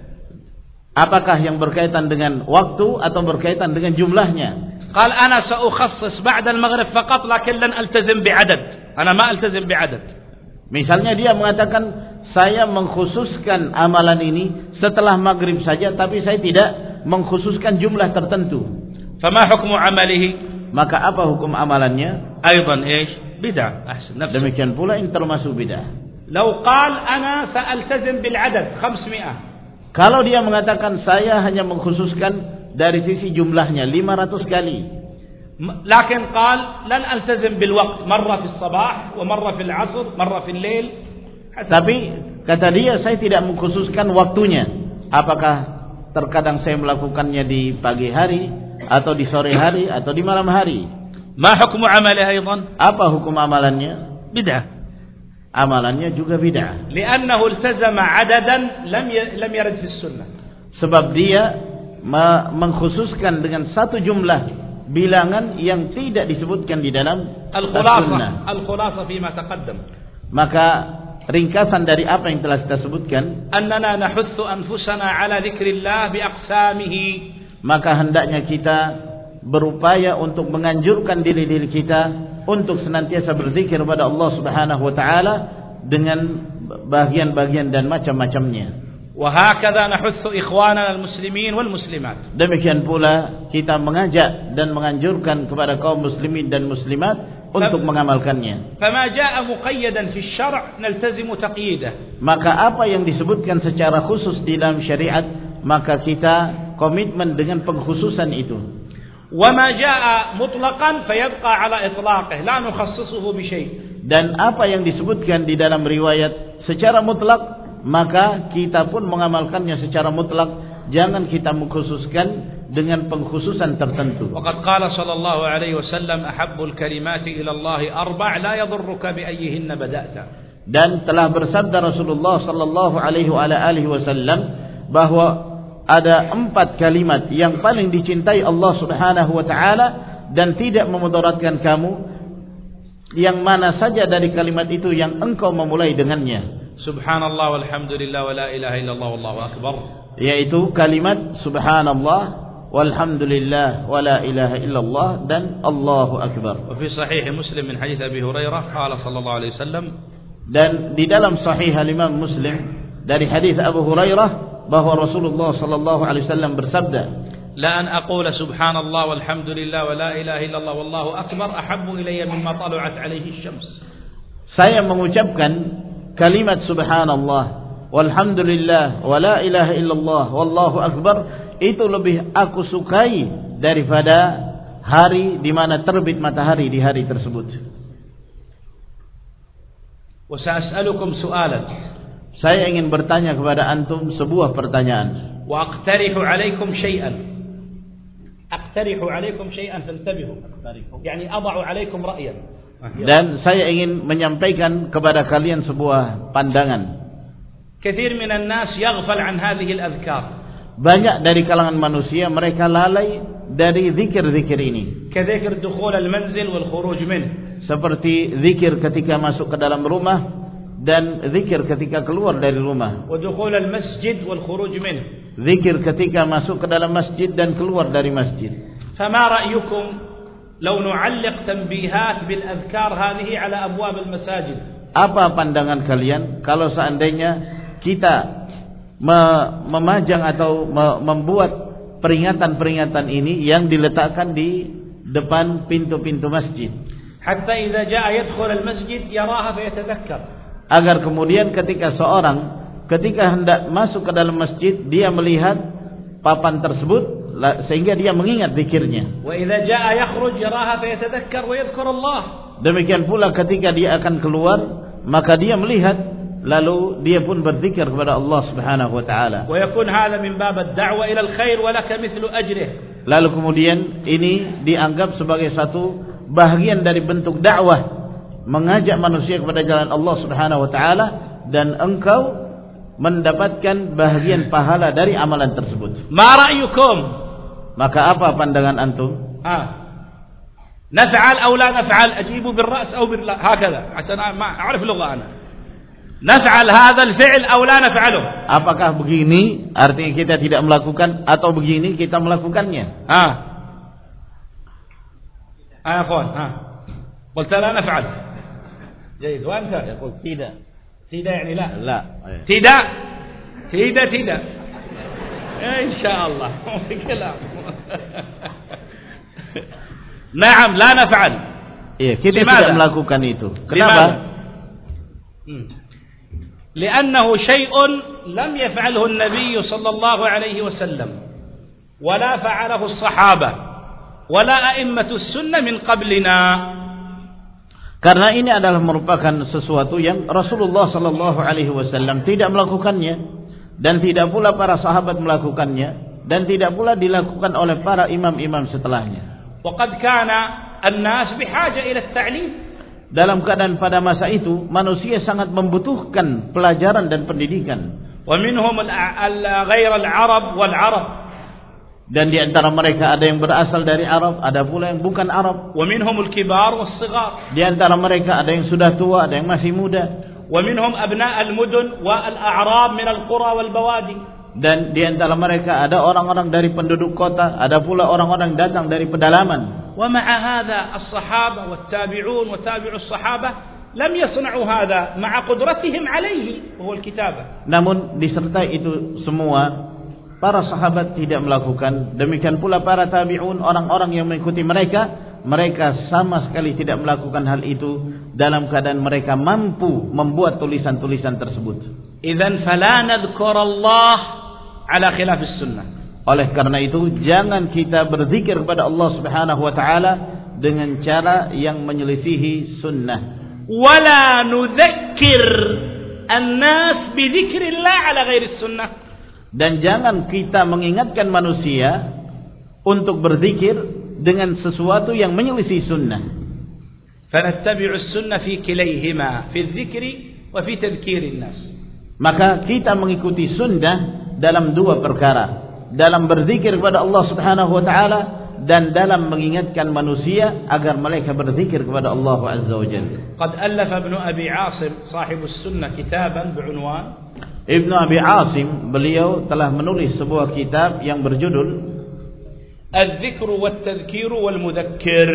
Apakah yang berkaitan dengan waktu atau berkaitan dengan jumlahnya? قال أنا سأخصص بعد المغرب فقط لكن لن ألتزم بعدد. أنا ما ألتزم بعدد. Misalnya dia mengatakan, saya mengkhususkan amalan ini setelah maghrib saja, tapi saya tidak mengkhususkan jumlah tertentu. فما حكم عمله? Maka apa hukum amalannya? أيضا إيش؟ بدعة. أحسن. Demikian pula ini termasuk bid'ah. لو قال أنا سألتزم بالعدد 500. Kalau dia mengatakan saya hanya mengkhususkan dari sisi jumlahnya 500 kali. لكن قال لن ألتزم بالوقت مرة في الصباح ومرة في العصر مرة في الليل. Tapi kata dia saya tidak mengkhususkan waktunya. Apakah terkadang saya melakukannya di pagi hari atau di sore hari atau di malam hari? ما حكم عمله أيضا؟ Apa hukum amalannya? بدعة. Amalannya juga bid'ah. لأنه التزم عددا لم يرد في السنة. Sebab dia mengkhususkan dengan satu jumlah bilangan yang tidak disebutkan di dalam al-khulasa. Al-khulasa fima taqaddam. Maka ringkasan dari apa yang telah kita sebutkan, annana nahutsu anfusana ala dzikrillah bi aqsamihi. Maka hendaknya kita berupaya untuk menganjurkan diri-diri kita untuk senantiasa berzikir kepada Allah Subhanahu wa taala dengan bagian-bagian dan macam-macamnya. وهكذا نحث إخواننا المسلمين والمسلمات. Demikian pula kita mengajak dan menganjurkan kepada kaum muslimin dan muslimat untuk mengamalkannya. فما جاء مقيدا في الشرع نلتزم تقييده. Maka apa yang disebutkan secara khusus di dalam syariat, maka kita komitmen dengan pengkhususan itu. وما جاء مطلقا فيبقى على إطلاقه لا نخصصه بشيء. Dan apa yang disebutkan di dalam riwayat secara mutlak, maka kita pun mengamalkannya secara mutlak, jangan kita mengkhususkan dengan pengkhususan tertentu. Waqad qala sallallahu alaihi wasallam ahabbul kalimati ila Allah arba' la yadurruka bi ayyihinna bada'ta. Dan telah bersabda Rasulullah sallallahu alaihi wasallam bahwa ada 4 kalimat yang paling dicintai Allah Subhanahu wa taala dan tidak memudaratkan kamu, yang mana saja dari kalimat itu yang engkau memulai dengannya. Subhanallah walhamdulillah wa la ilaha illallah wallahu akbar. Yaitu kalimat subhanallah walhamdulillah wa la ilaha illallah dan Allahu akbar. Wa fi sahih Muslim min hadits Abi Hurairah qala sallallahu alaihi wasallam, dan di dalam sahih Imam Muslim dari hadis Abu Hurairah bahwa Rasulullah sallallahu alaihi wasallam bersabda, la an aqula subhanallah walhamdulillah wa la ilaha illallah wallahu akbar ahabbu ilayya mimma tala'at alaihi asy-syams. Saya mengucapkan kalimat subhanallah walhamdulillah wa la ilaha illallah wallahu akbar itu lebih aku sukai daripada hari di mana terbit matahari di hari tersebut. Wa sa'as'alukum su'alan. Saya ingin bertanya kepada antum sebuah pertanyaan. Wa aqtarihu 'alaikum syai'an. أقترح عليكم شيئا فانتبهوا يعني أضع عليكم رأيا. Dan saya ingin menyampaikan kepada kalian sebuah pandangan. كثير من الناس يغفل عن هذه الأذكار. Banyak dari kalangan manusia mereka lalai dari zikir-zikir ini. كذكر دخول المنزل والخروج منه. Seperti zikir ketika masuk ke dalam rumah dan zikir ketika keluar dari rumah. ودخول المسجد والخروج منه. Zikir ketika masuk ke dalam masjid dan keluar dari masjid. فما رأيكم لو نعلق تنبيهات بالأذكار هذه على أبواب المساجد؟ Apa pandangan kalian kalau seandainya kita memajang atau membuat peringatan-peringatan ini yang diletakkan di depan pintu-pintu masjid, حتى إذا جاء يدخل المسجid يراها فيتذكر. Agar kemudian ketika hendak masuk ke dalam masjid dia melihat papan tersebut sehingga dia mengingat zikirnya. وإذا جاء يخرج يراها فيتذكر ويذكر الله. Demikian pula ketika dia akan keluar maka dia melihat lalu dia pun berzikir kepada Allah Subhanahu wa taala. ويكون هذا من باب الدعوة إلى الخير ولك مثل أجره. Lalu kemudian ini dianggap sebagai satu bahagian dari bentuk dakwah, mengajak manusia kepada jalan Allah Subhanahu wa taala dan engkau mendapatkan bahagian pahala dari amalan tersebut. ما رأيكم؟ Maka apa pandangan antum? نفعل أو لا نفعل؟ أجيبوا بالرأس أو هكذا عشان ما أعرف لغة أنا. نفعل هذا الفعل أو لا نفعله؟ Apakah begini artinya kita tidak melakukan atau begini kita melakukannya? يا أخوان قلت لا نفعل. جيد. وأنت؟ يقول tidak. tidak يعني لا. لا. tidak. إن شاء الله. كلام. نعم لا نفعل. Iya, kita tidak melakukan itu. Kenapa? لأنه شيء لم يفعله النبي صلى الله عليه وسلم ولا فعله الصحابة ولا أئمة السنة من قبلنا. Karena ini adalah merupakan sesuatu yang Rasulullah sallallahu alaihi wasallam tidak melakukannya dan tidak pula para sahabat melakukannya dan tidak pula dilakukan oleh para imam-imam setelahnya. وقد كان الناس بحاجة إلى التعليم. Dalam keadaan pada masa itu manusia sangat membutuhkan pelajaran dan pendidikan. ومنهم غير العرب والعرب. Dan di antara mereka ada yang berasal dari Arab, ada pula yang bukan Arab. ومنهم الكبار والصغار. Di antara mereka ada yang sudah tua, ada yang masih muda. ومنهم أبناء المدن والأعراب من القرى والبوادي. Dan di antara mereka ada orang-orang dari penduduk kota, ada pula orang-orang datang dari pedalaman. ومع هذا الصحابة والتابعون وتابع الصحابة لم يصنعوا هذا مع قدرتهم عليه وهو الكتابة. Namun disertai itu semua para sahabat tidak melakukan, demikian pula para tabi'un, orang-orang yang mengikuti mereka sama sekali tidak melakukan hal itu dalam keadaan mereka mampu membuat tulisan-tulisan tersebut. إذن فلا نذكر الله على خلاف السنة. Oleh karena itu jangan kita berzikir kepada Allah Subhanahu wa taala dengan cara yang menyelisihi sunnah. ولا نذكر الناس بذكر الله على غير السنة. Dan jangan kita mengingatkan manusia untuk berzikir dengan sesuatu yang menyelisih sunnah. فنتبع السنة في كليهما في الذكر وفي تذكير الناس. Maka kita mengikuti sunnah dalam dua perkara, dalam berzikir kepada Allah Subhanahu wa taala dan dalam mengingatkan manusia agar mereka berzikir kepada Allah Azza wa Jalla. قد ألف ابن أبي عاصم صاحب السنة كتابا بعنوان Ibnu Abi Asim, beliau telah menulis sebuah kitab yang berjudul الذكر والتذكير والمذكر,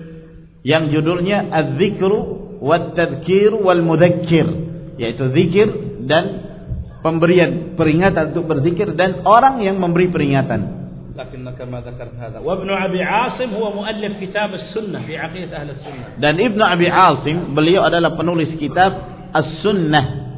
yang judulnya Az-Zikru wat-Tadhkir wal-Mudzakkir, yaitu zikir dan pemberian peringatan untuk berzikir dan orang yang memberi peringatan. لكنك ما ذكرت هذا. وابن أبي عاصم هو مؤلف كتاب السنة في عقيدة أهل السنة. Dan Ibnu Abi Asim beliau adalah penulis kitab As-Sunnah.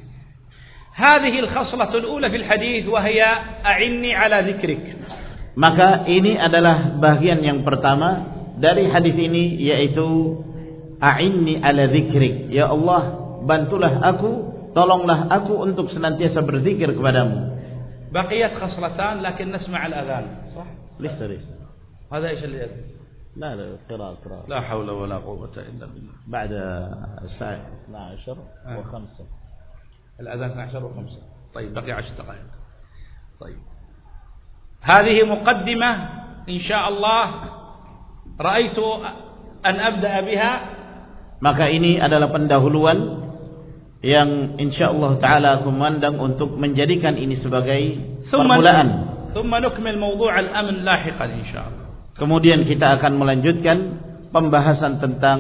هذه الخصلة الأولى في الحديث وهي أعني على ذكرك. Maka ini adalah bagian yang pertama dari hadis ini, yaitu a'inni ala dzikrik. Ya Allah, bantulah aku, tolonglah aku untuk senantiasa berzikir kepadamu. بقيت خصلتان لكن نسمع الأذان. صح؟ لسه. هذا إيش اللي لا قراءة لا حول ولا قوة إلا بالله. بعد الساعة 12 و5 الأذان 12 و5. طيب بقي 10 دقائق. طيب هذه مقدمة إن شاء الله رأيت أن أبدأ بها. Maka ini adalah pendahuluan yang insyaallah taala aku memandang untuk menjadikan ini sebagai permulaan. ثم نكمل موضوع الأمن لاحقا إن شاء الله. Kemudian kita akan melanjutkan pembahasan tentang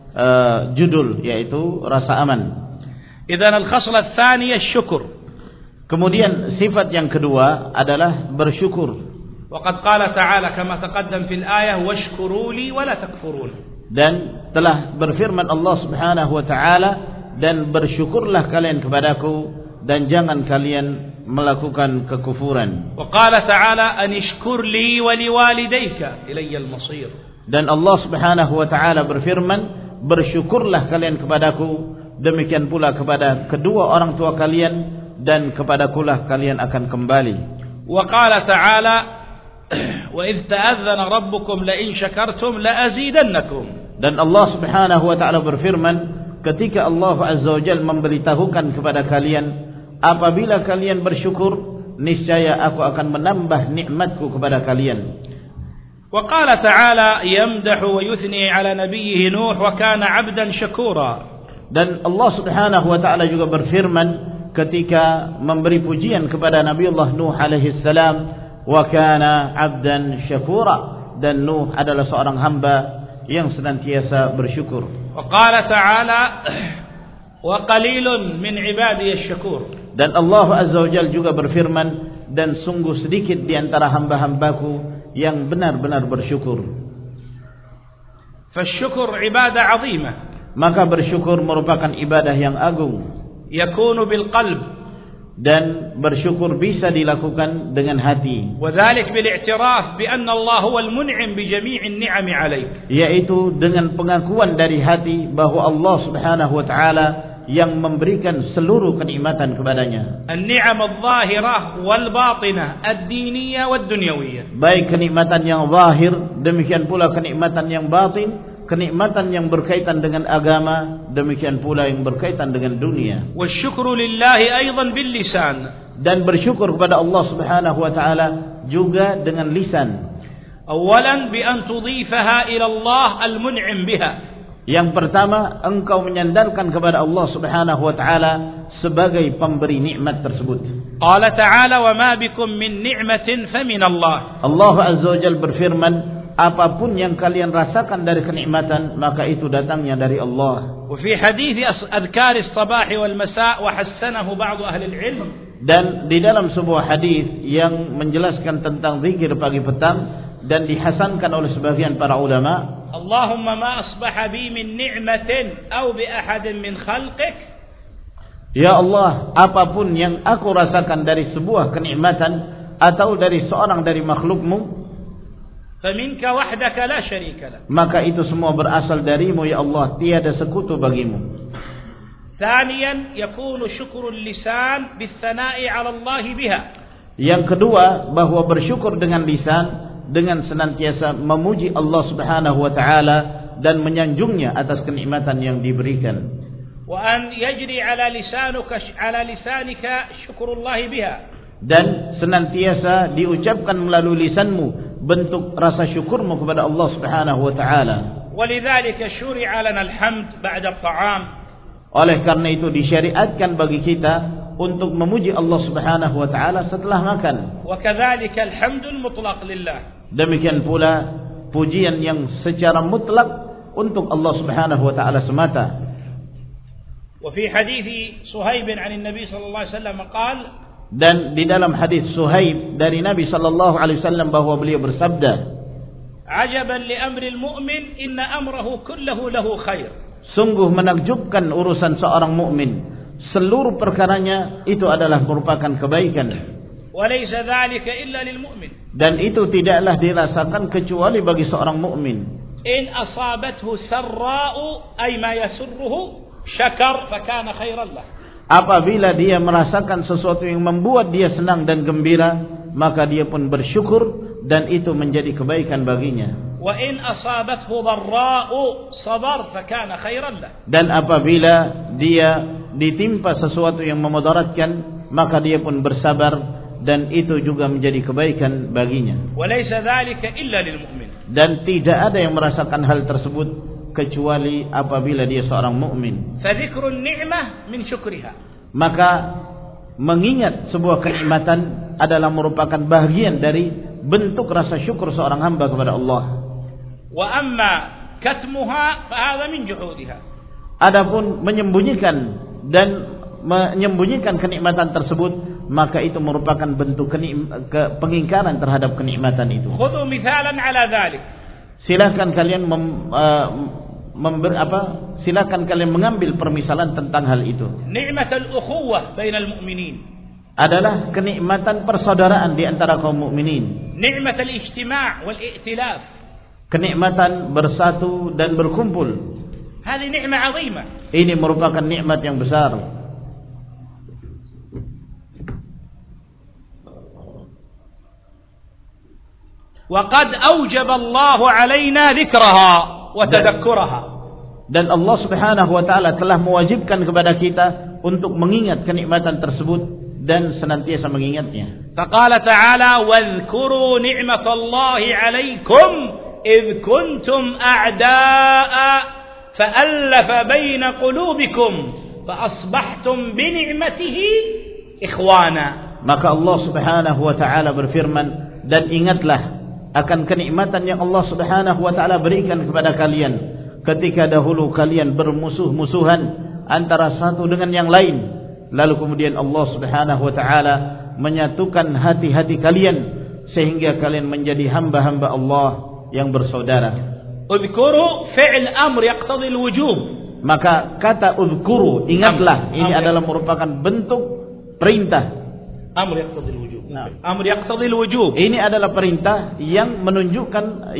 judul yaitu rasa aman. إذن الخصلة الثانية الشكر. Kemudian sifat yang kedua adalah bersyukur. وقد قال تعالى كما تقدم في الآية واشكروا لي ولا تكفرون. Dan telah berfirman Allah Subhanahu wa taala, dan bersyukurlah kalian kepadaku dan jangan kalian melakukan kekufuran. وقال تعالى أن اشكر لي ولوالديك إلي المصير. Dan Allah Subhanahu wa taala berfirman, bersyukurlah kalian kepadaku, demikian pula kepada kedua orang tua kalian, dan kepadakulah kalian akan kembali. وقال تعالى وإذ تأذن ربكم لئن شكرتم لأزيدنكم. Dan Allah Subhanahu wa taala berfirman, ketika Allah Azza wa Jalla memberitahukan kepada kalian, apabila kalian bersyukur, niscaya aku akan menambah nikmatku kepada kalian. وقال تعالى يمدح ويثني على نبيه نوح وكان عبدا شكورا. Dan Allah Subhanahu wa taala juga berfirman ketika memberi pujian kepada Nabiullah Nuh alaihi salam, wa kana 'abdan syakura, dan Nuh adalah seorang hamba yang senantiasa bersyukur. وقال تعالى وقليل من عبادي الشكور. Dan Allah Azza wa Jalla juga berfirman, dan sungguh sedikit di antara hamba-hambaku yang benar-benar bersyukur. فالشكر عبادة عظيمة. Maka bersyukur merupakan ibadah yang agung. يكون بالقلب. Dan bersyukur bisa dilakukan dengan hati. وذلك بالاعتراف بأن الله هو المنعم بجميع النعم عليك. Yaitu dengan pengakuan dari hati bahwa Allah Subhanahu wa taala yang memberikan seluruh kenikmatan kepadanya. النعم الظاهرة والباطنة الدينية والدنيوية. Baik kenikmatan yang zahir, demikian pula kenikmatan yang batin. Kenikmatan yang berkaitan dengan agama, demikian pula yang berkaitan dengan dunia. والشكر لله أيضا باللسان. Dan bersyukur kepada Allah Subhanahu wa taala juga dengan lisan. أولا بأن تضيفها إلى الله المنعم بها. Yang pertama, engkau menyandarkan kepada Allah Subhanahu wa taala sebagai pemberi nikmat tersebut. قال تعالى وما بكم من نعمة فمن الله. Allah Azza wa Jalla berfirman, apapun yang kalian rasakan dari kenikmatan, maka itu datangnya dari Allah. وفي حديث أذكار الصباح والمساء وحسنه بعض أهل العلم. Dan di dalam sebuah hadis yang menjelaskan tentang zikir pagi petang dan dihasankan oleh sebagian para ulama, Allahumma ma asbaha bi min ni'matin aw bi ahadin min khalqik. Ya Allah, apapun yang aku rasakan dari sebuah kenikmatan atau dari seorang dari makhlukmu, فمنك وحدك لا شريك لك. maka itu semua berasal darimu ya Allah, tiada sekutu bagimu. ثانيا يكون شكر اللسان بالثناء على الله بها. Yang kedua, bahwa bersyukur dengan lisan, dengan senantiasa memuji Allah Subhanahu wa taala dan menyanjungnya atas kenikmatan yang diberikan. وأن يجري على لسانك شكر الله بها. Dan senantiasa diucapkan melalui lisanmu bentuk rasa syukurmu kepada Allah Subhanahu wa taala. ولذلك شرع لنا الحمد بعد الطعام. Oleh karena itu disyariatkan bagi kita untuk memuji Allah Subhanahu wa taala setelah makan. وكذلك الحمد المطلق لله. Demikian pula pujian yang secara mutlak untuk Allah Subhanahu wa taala semata. وفي حديث صهيب عن النبي صلى الله عليه وسلم قال. Dan di dalam hadis Suhaib dari Nabi sallallahu alaihi wasallam bahwa beliau bersabda, "Ajaban li amril mu'min inna amrahu kulluhu lahu khair." Sungguh menakjubkan urusan seorang mukmin, seluruh perkaranya itu adalah merupakan kebaikan. Wa laysa dzalika illa lil mu'min. Dan itu tidaklah dirasakan kecuali bagi seorang mukmin. In asabathu sarra'u ay ma yasurruhu syakar fa kana khairan lahu. Apabila dia merasakan sesuatu yang membuat dia senang dan gembira, maka dia pun bersyukur, dan itu menjadi kebaikan baginya. Wa in asabathu dharra'u sabar fakana khairan lah. Dan apabila dia ditimpa sesuatu yang memudaratkan, maka dia pun bersabar dan itu juga menjadi kebaikan baginya. Wa laysa dhalika illa lil mu'min. Dan tidak ada yang merasakan hal tersebut kecuali apabila dia seorang mukmin. Fa dzikrun ni'mah min syukriha. Maka mengingat sebuah kenikmatan adalah merupakan bagian dari bentuk rasa syukur seorang hamba kepada Allah. Wa amma katmuha fa hadha min juhudiha. Adapun menyembunyikan kenikmatan tersebut, maka itu merupakan bentuk pengingkaran terhadap kenikmatan itu. Khudhu mithalan ala dhalik. Silakan kalian silakan kalian mengambil permisalan tentang hal itu. Ni'matul ukhuwah bainal mu'minin. Adalah kenikmatan persaudaraan di antara kaum mukminin. Ni'matul ijtima' wal i'tilaf. Kenikmatan bersatu dan berkumpul. Hadhi ni'mah 'azimah. Ini merupakan nikmat yang besar. Wa qad awjaba Allah 'alaina dzikraha wa tadhakkuraha. Dan Allah Subhanahu wa taala telah mewajibkan kepada kita untuk mengingat kenikmatan tersebut dan senantiasa mengingatnya. Faqala ta'ala wadhkuru ni'matallahi 'alaikum idh kuntum a'da'a fa'alafa baina qulubikum fa asbahtum bi ni'matihi ikhwana. Maka Allah Subhanahu wa taala berfirman, dan ingatlah akan kenikmatan yang Allah Subhanahu wa taala berikan kepada kalian ketika dahulu kalian bermusuh-musuhan antara satu dengan yang lain, lalu kemudian Allah Subhanahu wa taala menyatukan hati-hati kalian sehingga kalian menjadi hamba-hamba Allah yang bersaudara. Udhkuru fi'l amr yaqtadi al-wujub. Maka kata udhkuru, ingatlah, ini adalah merupakan bentuk perintah. Amr yaqtadi al-wujub. Amr yaqtadi al-wujub. Ini adalah perintah yang menunjukkan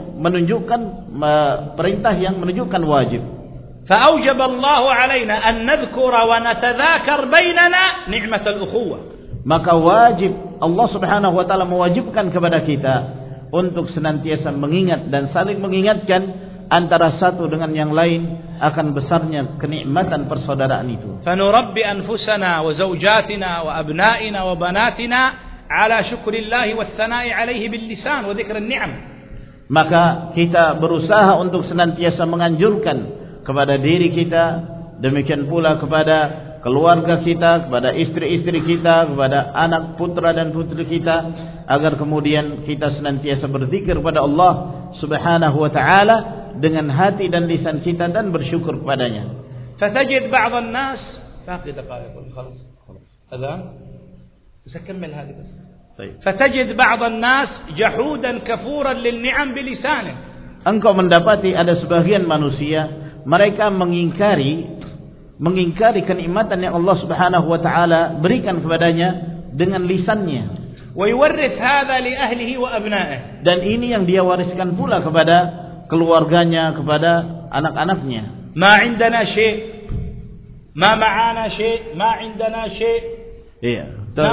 perintah yang menunjukkan wajib. فأوجب الله علينا أن نذكر ونتذاكر بيننا نعمة الأخوة. Maka wajib Allah Subhanahu wa taala mewajibkan kepada kita untuk senantiasa mengingat dan saling mengingatkan antara satu dengan yang lain akan besarnya kenikmatan persaudaraan itu. فنربي أنفسنا وزوجاتنا وأبنائنا وبناتنا على شكر الله والثناء عليه باللسان وذكر النعم. Maka kita berusaha untuk senantiasa menganjurkan kepada diri kita, demikian pula kepada keluarga kita, kepada istri-istri kita, kepada anak putra dan putri kita, agar kemudian kita senantiasa berzikir kepada Allah Subhanahu wa taala dengan hati dan lisan kita dan bersyukur kepadanya. Fatajid ba'd an-nas باقي دقائق خلاص أذان سأكمل هذه بس. فتجد بعض الناس جحودا كفورا للنعم بلسانه. Engkau mendapati ada sebagian manusia mereka mengingkari kenikmatan yang Allah Subhanahu wa taala berikan kepadanya dengan lisannya. ويورث هذا لأهله وأبنائه. Dan ini yang dia wariskan pula kepada keluarganya, kepada anak-anaknya. ما عندنا شيء ما معنا شيء ما عندنا شيء. Iya.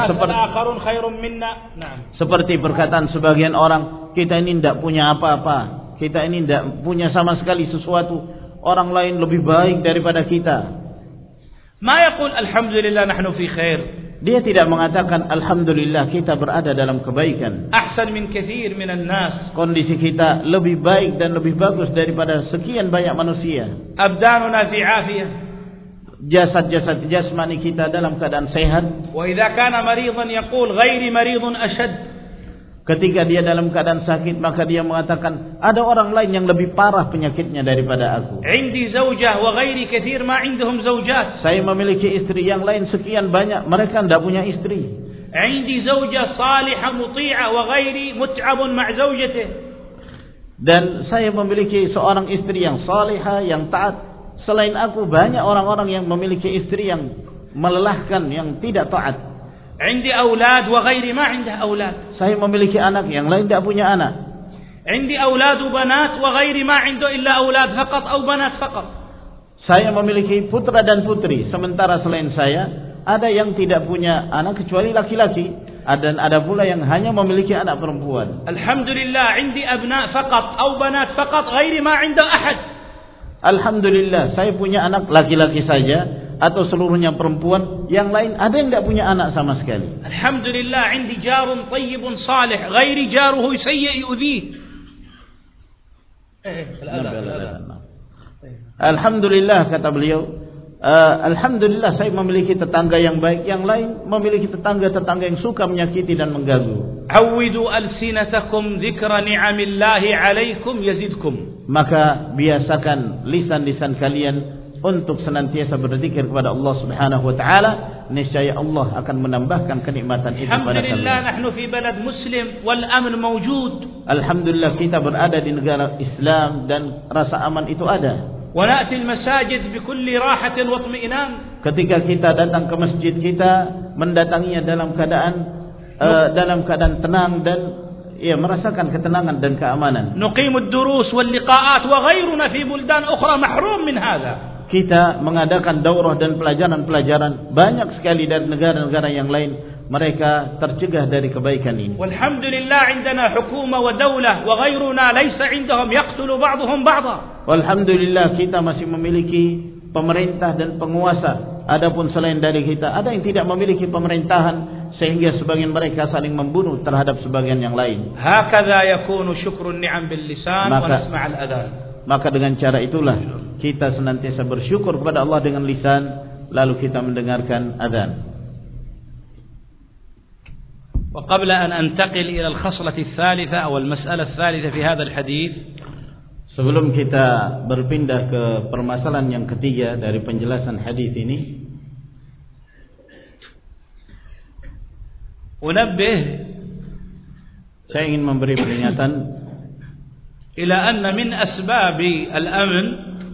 Seperti perkataan sebagian orang, kita ini tidak punya apa-apa, kita ini tidak punya sama sekali sesuatu, orang lain lebih baik daripada kita. Ma yaqul alhamdulillah nahnu fi khair. Dia tidak mengatakan alhamdulillah kita berada dalam kebaikan. Ahsan min katsir minan nas. Kondisi kita lebih baik dan lebih bagus daripada sekian banyak manusia. Abdanuna fi afiyah. Jasad-jasad jasmani kita dalam keadaan sehat. Wa idza kana maridan yaqul ghairi maridun ashad. Ketika dia dalam keadaan sakit, maka dia mengatakan ada orang lain yang lebih parah penyakitnya daripada aku. Indi zawjah wa ghairi katsir ma indahum zawjat. Saya memiliki istri, yang lain sekian banyak mereka tidak punya istri. Indi zawjah salihah muti'ah wa ghairi mut'abun ma' zawjatihi. Dan saya memiliki seorang istri yang salihah, yang taat. Selain aku banyak orang-orang yang memiliki istri yang melelahkan, yang tidak taat. Indi aulad wa ghairi ma indah aulad. Saya memiliki anak, yang lain tidak punya anak. Indi aulad wa banat wa ghairi ma indah illa aulad faqat atau banat faqat. Saya memiliki putra dan putri, sementara selain saya ada yang tidak punya anak kecuali laki-laki, Dan ada pula yang hanya memiliki anak perempuan. Alhamdulillah, indi abna faqat atau banat faqat, ghairi ma 'inda ahad. Alhamdulillah, saya punya anak laki-laki saja atau seluruhnya perempuan, yang lain ada yang tidak punya anak sama sekali. Alhamdulillah, indi jarun tayyibun salih, ghairi jaruhu sayyi yu'dhih. Alhamdulillah, kata beliau, alhamdulillah saya memiliki tetangga yang baik, yang lain memiliki tetangga-tetangga yang suka menyakiti dan mengganggu. Awidu alsinatakum dzikra ni'amillahi 'alaikum yazidkum. Maka biasakan lisan-lisan kalian untuk senantiasa berzikir kepada Allah Subhanahu wa taala, niscaya Allah akan menambahkan kenikmatan itu pada kalian. Alhamdulillah, nahnu fi balad muslim wal amn mawjud. Alhamdulillah, kita berada di negara Islam dan rasa aman itu ada. Wa na'ti al-masajid bi kulli rahatin wa itmi'nan. Ketika kita datang ke masjid, kita mendatanginya dalam keadaan tenang dan merasakan ketenangan dan keamanan. Nuqimu ad-durus wal liqa'at wa ghayruna fi buldan ukhra mahrum min hadha. Kita mengadakan daurah dan pelajaran-pelajaran banyak sekali dari negara-negara yang lain, mereka tercegah dari kebaikan ini. Walhamdulillah, indana hukuma wa daulah wa ghayruna laysa indahum yaqtulu ba'dhum ba'dha. Walhamdulillah, kita masih memiliki pemerintah dan penguasa. Adapun selain dari kita, ada yang tidak memiliki pemerintahan sehingga sebagian mereka saling membunuh terhadap sebagian yang lain. Hakadha yakunu syukrun ni'am bil lisan wa nasma' al adhan. Maka dengan cara itulah kita senantiasa bersyukur kepada Allah dengan lisan, lalu kita mendengarkan azan. وقبل أن أنتقل إلى الخصلة الثالثة أو المسألة الثالثة في هذا الحديث, sebelum kita berpindah ke permasalahan yang ketiga dari penjelasan hadis ini, saya ingin memberi peringatan إلى أن من أسباب الأمن,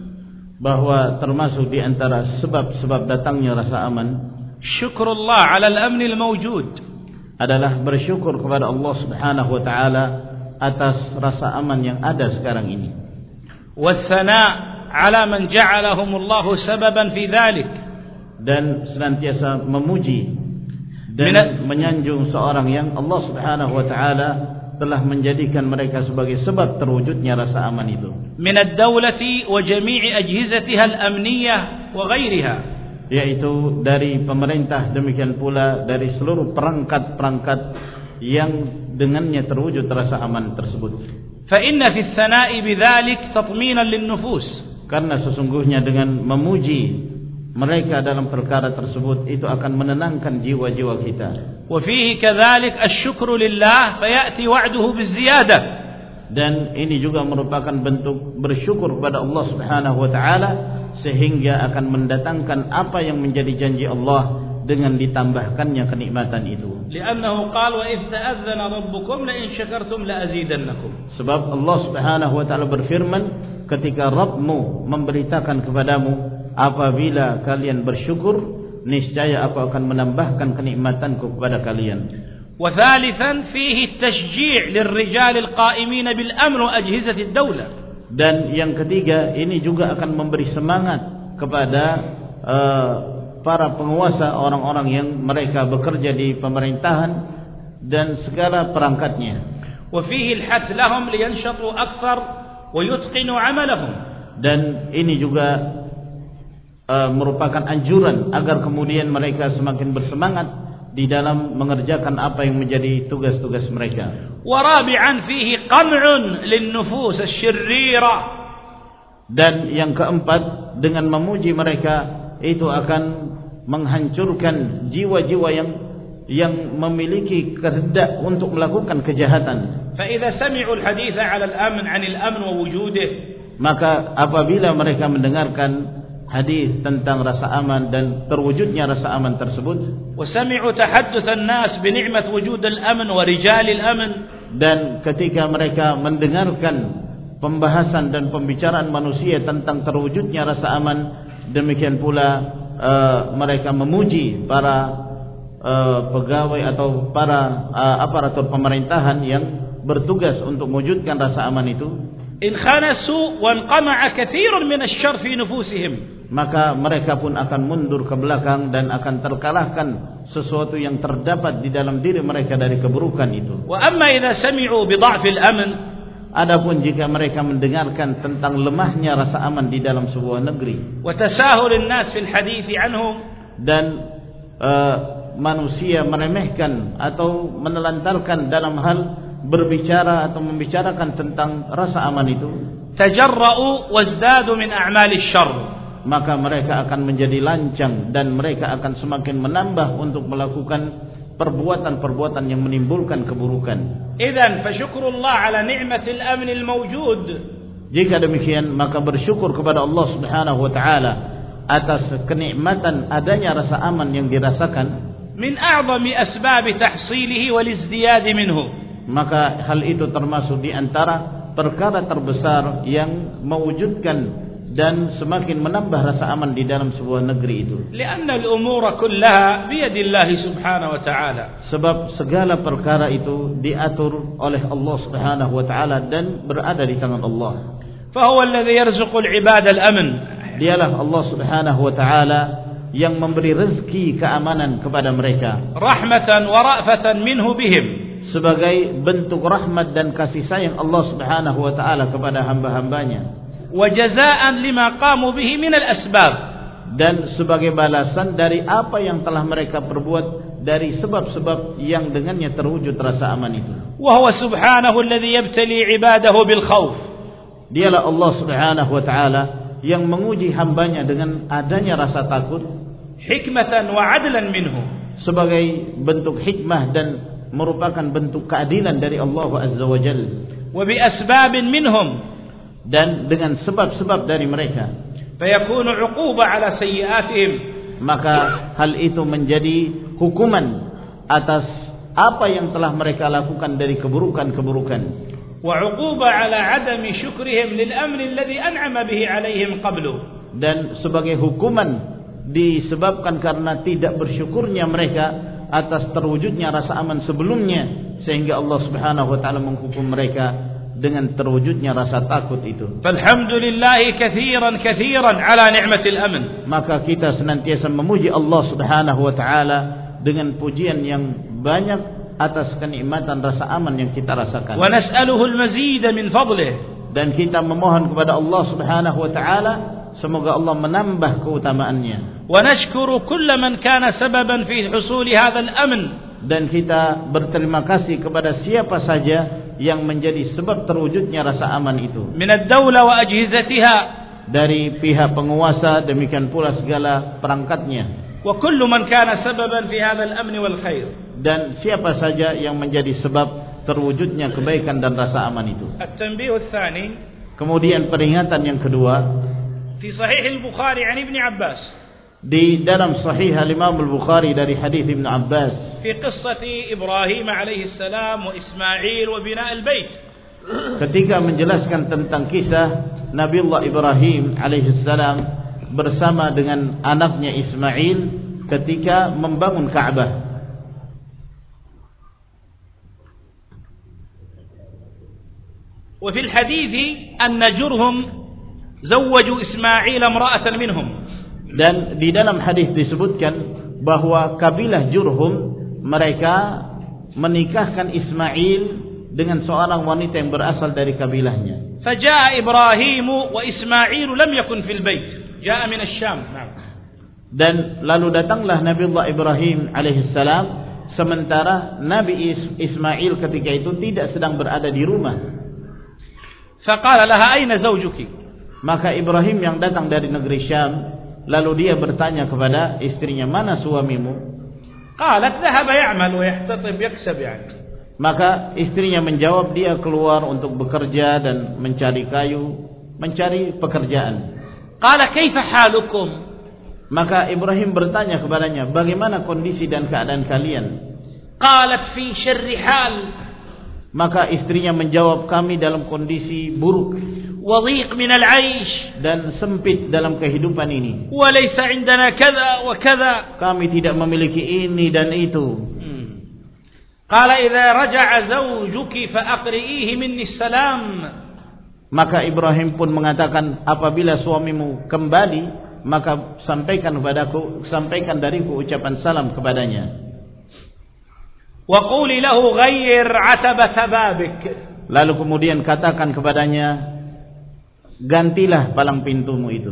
bahwa termasuk di antara sebab-sebab datangnya rasa aman, شكر الله على الأمن الموجود, adalah bersyukur kepada Allah Subhanahu wa taala atas rasa aman yang ada sekarang ini. والثناء على من جعلهم الله سببا في ذلك, dan senantiasa memuji dan menyanjung seorang yang Allah Subhanahu wa taala telah menjadikan mereka sebagai sebab terwujudnya rasa aman itu. من الدولة وجميع أجهزتها الأمنية وغيرها, yaitu dari pemerintah, demikian pula dari seluruh perangkat-perangkat yang dengannya terwujud rasa aman tersebut. فإن في الثناء بذلك تطمينا للنفوس, karena sesungguhnya dengan memuji mereka dalam perkara tersebut itu akan menenangkan jiwa-jiwa kita. وفيه كذلك الشكر لله فيأتي وعده بالزيادة, dan ini juga merupakan bentuk bersyukur kepada Allah Subhanahu wa taala sehingga akan mendatangkan apa yang menjadi janji Allah dengan ditambahkannya kenikmatan itu. لأنه قال وإذ تأذن ربكم لئن شكرتم لأزيدنكم. Sebab Allah Subhanahu wa taala berfirman, ketika Rabbmu memberitakan kepadamu, apabila kalian bersyukur, niscaya aku akan menambahkan kenikmatanku kepada kalian. وثالثا فيه التشجيع للرجال القائمين بالأمن وأجهزة الدولة. Dan yang ketiga, ini juga akan memberi semangat kepada para penguasa, orang-orang yang mereka bekerja di pemerintahan dan segala perangkatnya. وفيه الحث لهم لينشطوا أكثر ويتقنوا عملهم. Dan ini juga merupakan anjuran agar kemudian mereka semakin bersemangat di dalam mengerjakan apa yang menjadi tugas-tugas mereka. ورابعا فيه قمع للنفوس الشريرة. Dan yang keempat, dengan memuji mereka itu akan menghancurkan jiwa-jiwa yang memiliki kehendak untuk melakukan kejahatan. فإذا سمعوا الحديث على الأمن عن الأمن ووجوده, maka apabila mereka mendengarkan hadis tentang rasa aman dan terwujudnya rasa aman tersebut, وسمعوا تحدث الناس بنعمة وجود الأمن ورجال الأمن, dan ketika mereka mendengarkan pembahasan dan pembicaraan manusia tentang terwujudnya rasa aman, demikian pula mereka memuji para pegawai atau para aparatur pemerintahan yang bertugas untuk mewujudkan rasa aman itu. انخنسوا وانقمع كثير من الشر في نفوسهم. maka mereka pun akan mundur ke belakang dan akan terkalahkan sesuatu yang terdapat di dalam diri mereka dari keburukan itu. Wa amma idza sami'u bi dha'fil amn, adapun jika mereka mendengarkan tentang lemahnya rasa aman di dalam sebuah negeri, wa tasahulun nas fil hadits anhum, dan manusia meremehkan atau menelantarkan dalam hal berbicara atau membicarakan tentang rasa aman itu, tajarra'u wazdadu min a'malis syarr, maka mereka akan menjadi lancang dan mereka akan semakin menambah untuk melakukan perbuatan-perbuatan yang menimbulkan keburukan. Idzan fa syukrullah ala ni'matil amn al mawjud, jika demikian maka bersyukur kepada Allah Subhanahu wa taala atas kenikmatan adanya rasa aman yang dirasakan, min a'zami asbab tahsilihi wal izdiyad minhu, maka hal itu termasuk di antara perkara terbesar yang mewujudkan dan semakin menambah rasa aman di dalam sebuah negeri itu. Lianna al-umura kullaha bi yadillah subhanahu wa ta'ala, sebab segala perkara itu diatur oleh Allah Subhanahu wa taala dan berada di tangan Allah. Fa huwa alladhi yarzuqu al-ibad al-amn, dialah Allah Subhanahu wa taala yang memberi rezeki keamanan kepada mereka, rahmatan wa ra'fatan minhu bihim, sebagai bentuk rahmat dan kasih sayang Allah Subhanahu wa taala kepada hamba-hambanya, wa jazaa'an lima qamu bihi min al-asbab, dan sebagai balasan dari apa yang telah mereka perbuat dari sebab-sebab yang dengannya terwujud rasa aman itu. Wa huwa subhanahu alladhi yabtali 'ibadahu bil khauf, dialah Allah Subhanahu wa taala yang menguji hambanya dengan adanya rasa takut, hikmatan wa 'adlan minhu, sebagai bentuk hikmah dan merupakan bentuk keadilan dari Allah Azza wa Jalla, wa bi asbabin minhum, dan dengan sebab-sebab dari mereka, fayakunu 'uquba 'ala sayyi'atihim, maka hal itu menjadi hukuman atas apa yang telah mereka lakukan dari keburukan-keburukan, wa 'uquba 'ala 'adami syukrihim lil amn alladhi an'ama bihi 'alaihim qablu, dan sebagai hukuman disebabkan karena tidak bersyukurnya mereka atas terwujudnya rasa aman sebelumnya, sehingga Allah Subhanahu wa taala menghukum mereka dengan terwujudnya rasa takut itu. Falhamdulillah katsiran ala ni'matil amn, maka kita senantiasa memuji Allah Subhanahu wa taala dengan pujian yang banyak atas kenikmatan rasa aman yang kita rasakan. Wa nas'aluhu al-mazid min fadlih, dan kita memohon kepada Allah Subhanahu wa taala semoga Allah menambah keutamaannya. Wa nashkuru kulla man kana sababan fi husuli hadzal amn, dan kita berterima kasih kepada siapa saja yang menjadi sebab terwujudnya rasa aman itu, min ad-dawla wa ajhizatiha, dari pihak penguasa demikian pula segala perangkatnya, wa kullu man kana sababan fi hadzal amn wal khair, dan siapa saja yang menjadi sebab terwujudnya kebaikan dan rasa aman itu. At-tanbih ats-tsani, kemudian peringatan yang kedua, fi sahih al-Bukhari an Ibn Abbas, di dalam sahih Imam Al-Bukhari dari hadis Ibn Abbas, fi qissati Ibrahim alaihi salam wa Ismail wa bina' al-bait, ketika menjelaskan tentang kisah Nabiullah Ibrahim alaihi salam bersama dengan anaknya Ismail ketika membangun Ka'bah. Wa fil hadits anna Jurhum zawwaju Ismail imra'atan minhum, dan di dalam hadis disebutkan bahwa kabilah Jurhum mereka menikahkan Ismail dengan seorang wanita yang berasal dari kabilahnya. Faja'a Ibrahim wa Ismail lam yakun fil bait, ja'a min asy-Syam. Dan lalu datanglah Nabiullah Ibrahim alaihissalam sementara Nabi Ismail ketika itu tidak sedang berada di rumah. Faqala laha aina zawjuki, maka Ibrahim yang datang dari negeri Syam lalu dia bertanya kepada istrinya, mana suamimu? Qalat dhahaba ya'mal wa yahtatib yaksab yani. Maka istrinya menjawab dia keluar untuk bekerja dan mencari kayu, mencari pekerjaan. Qala kaifa halukum, maka Ibrahim bertanya kepadanya, bagaimana kondisi dan keadaan kalian? Qalat fi syarri hal, maka istrinya menjawab, kami dalam kondisi buruk, wadhiq min al-aish, dan sempit dalam kehidupan ini. Wa laysa indana kadza wa kadza, kami tidak memiliki ini dan itu. Qala idza raja'a zawjuki fa aqri'ihi minni salam, maka Ibrahim pun mengatakan, apabila suamimu kembali maka sampaikan dariku ucapan salam kepadanya. Wa quli lahu ghayyir 'atabata babik. Lalu kemudian katakan kepadanya, gantilah palang pintumu itu.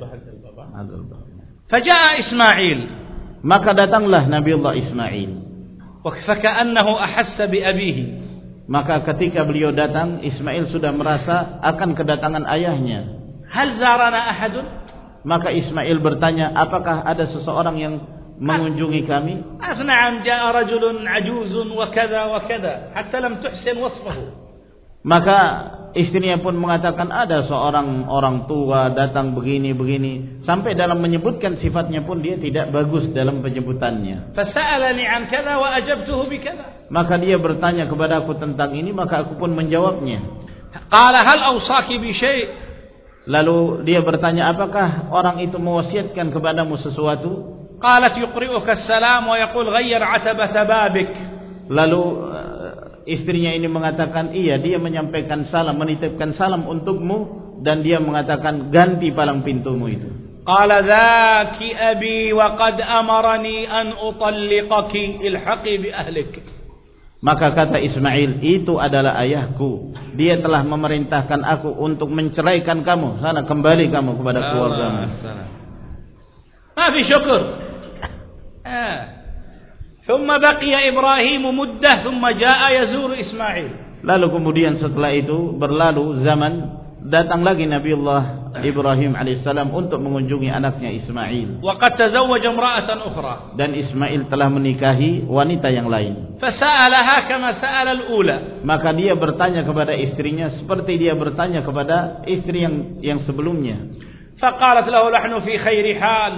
Faja'a Ismail, maka datanglah Nabiullah Ismail. Wa faka'annahu ahassa bi abihi. Maka ketika beliau datang, Ismail sudah merasa akan kedatangan ayahnya. Hal zarana ahadun? Maka Ismail bertanya, apakah ada seseorang yang mengunjungi kami? Na'am, ja'a rajulun 'ajuzun wa kadza wa kadza, hatta lam tuhsin wasfahu. Maka istrinya pun mengatakan ada seorang orang tua datang begini-begini, sampai dalam menyebutkan sifatnya pun dia tidak bagus dalam penyebutannya. Fasa'alani 'an kadza wa ajabtuhu bi kadza. Maka dia bertanya kepada aku tentang ini, maka aku pun menjawabnya. Qala hal awsaki bi syai'? Lalu dia bertanya, apakah orang itu mewasiatkan kepadamu sesuatu? Qalat yuqri'uka as-salam wa yaqul ghayyir 'atabata babik. Lalu istrinya ini mengatakan, iya, dia menyampaikan salam, menitipkan salam untukmu, dan dia mengatakan ganti palang pintumu itu. Qala dzaki abi wa qad amarani an utalliqaki ilhaqi bi ahlik. Maka kata Ismail, itu adalah ayahku. Dia telah memerintahkan aku untuk menceraikan kamu. Sana kembali kamu kepada keluargamu. Ma fi syukur. Thumma baqiya Ibrahim muddah thumma jaa yazur Ismail. Lalu kemudian setelah itu berlalu zaman, datang lagi Nabiullah Ibrahim alaihissalam untuk mengunjungi anaknya Ismail. Wa qad tazawwaja imra'atan ukhra. Dan Ismail telah menikahi wanita yang lain. Fasa'alaha kama sa'ala al-ula. Maka dia bertanya kepada istrinya seperti dia bertanya kepada istri yang sebelumnya. Faqalat lahu nahnu fi khairi hal.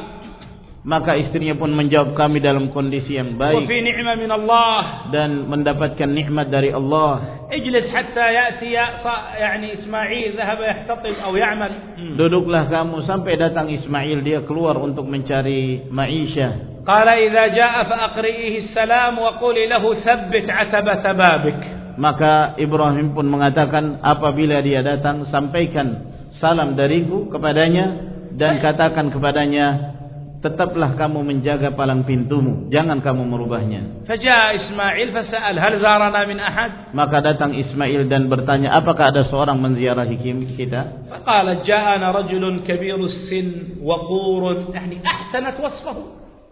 Maka istrinya pun menjawab, kami dalam kondisi yang baik. Wa fi ni'mah min Allah. Dan mendapatkan nikmat dari Allah. Ijlis hatta ya'ti yani Ismail dhahaba yahtatib aw ya'mal. Duduklah kamu sampai datang Ismail, dia keluar untuk mencari ma'isyah. Qala idza jaa fa aqri'ihi as-salam wa quli lahu thabbit 'atabata babik. Maka Ibrahim pun mengatakan, apabila dia datang, sampaikan salam dariku kepadanya dan katakan kepadanya, tetaplah kamu menjaga palang pintumu, jangan kamu merubahnya. Faja'a Ismail fasa'al hal zarana min ahad. Maka datang Ismail dan bertanya, apakah ada seorang menziarahi kita? Faqala ja'ana rajulun kabirus sin waqurun, yani ahsanat wasfahu.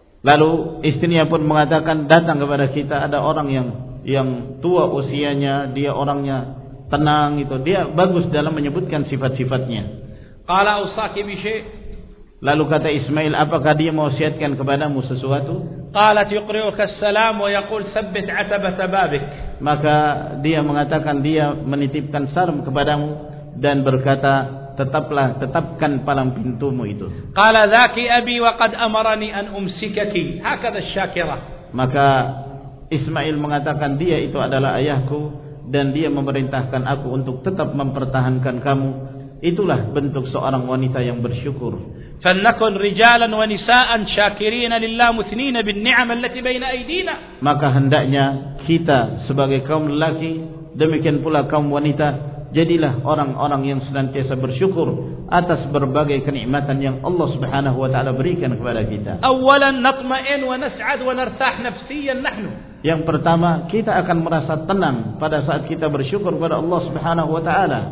Lalu istrinya pun mengatakan, datang kepada kita ada orang yang tua usianya, dia orangnya tenang itu, dia bagus dalam menyebutkan sifat-sifatnya. Qala awsaki bi syai'? Lalu kata Ismail, apakah dia mewasiatkan kepadamu sesuatu? Qalat yuqri'uka as-salam wa yaqul thabbit 'atabata babik. Maka dia mengatakan, dia menitipkan salam kepadamu dan berkata, tetapkan palang pintumu itu. Qala dzaki abi wa qad amarani an umsikaki hakadha asy-syakirah. Maka Ismail mengatakan, dia itu adalah ayahku dan dia memerintahkan aku untuk tetap mempertahankan kamu. Itulah bentuk seorang wanita yang bersyukur. فلنكن رجالا ونساء شاكرين لله مثنين بالنعم التي بين أيدينا. Maka hendaknya kita sebagai kaum lelaki, demikian pula kaum wanita, jadilah orang-orang yang senantiasa bersyukur atas berbagai kenikmatan yang Allah Subhanahu wa taala berikan kepada kita. أولا نطمئن ونسعد ونرتاح نفسيا نحن. Yang pertama, kita akan merasa tenang pada saat kita bersyukur kepada Allah Subhanahu wa taala.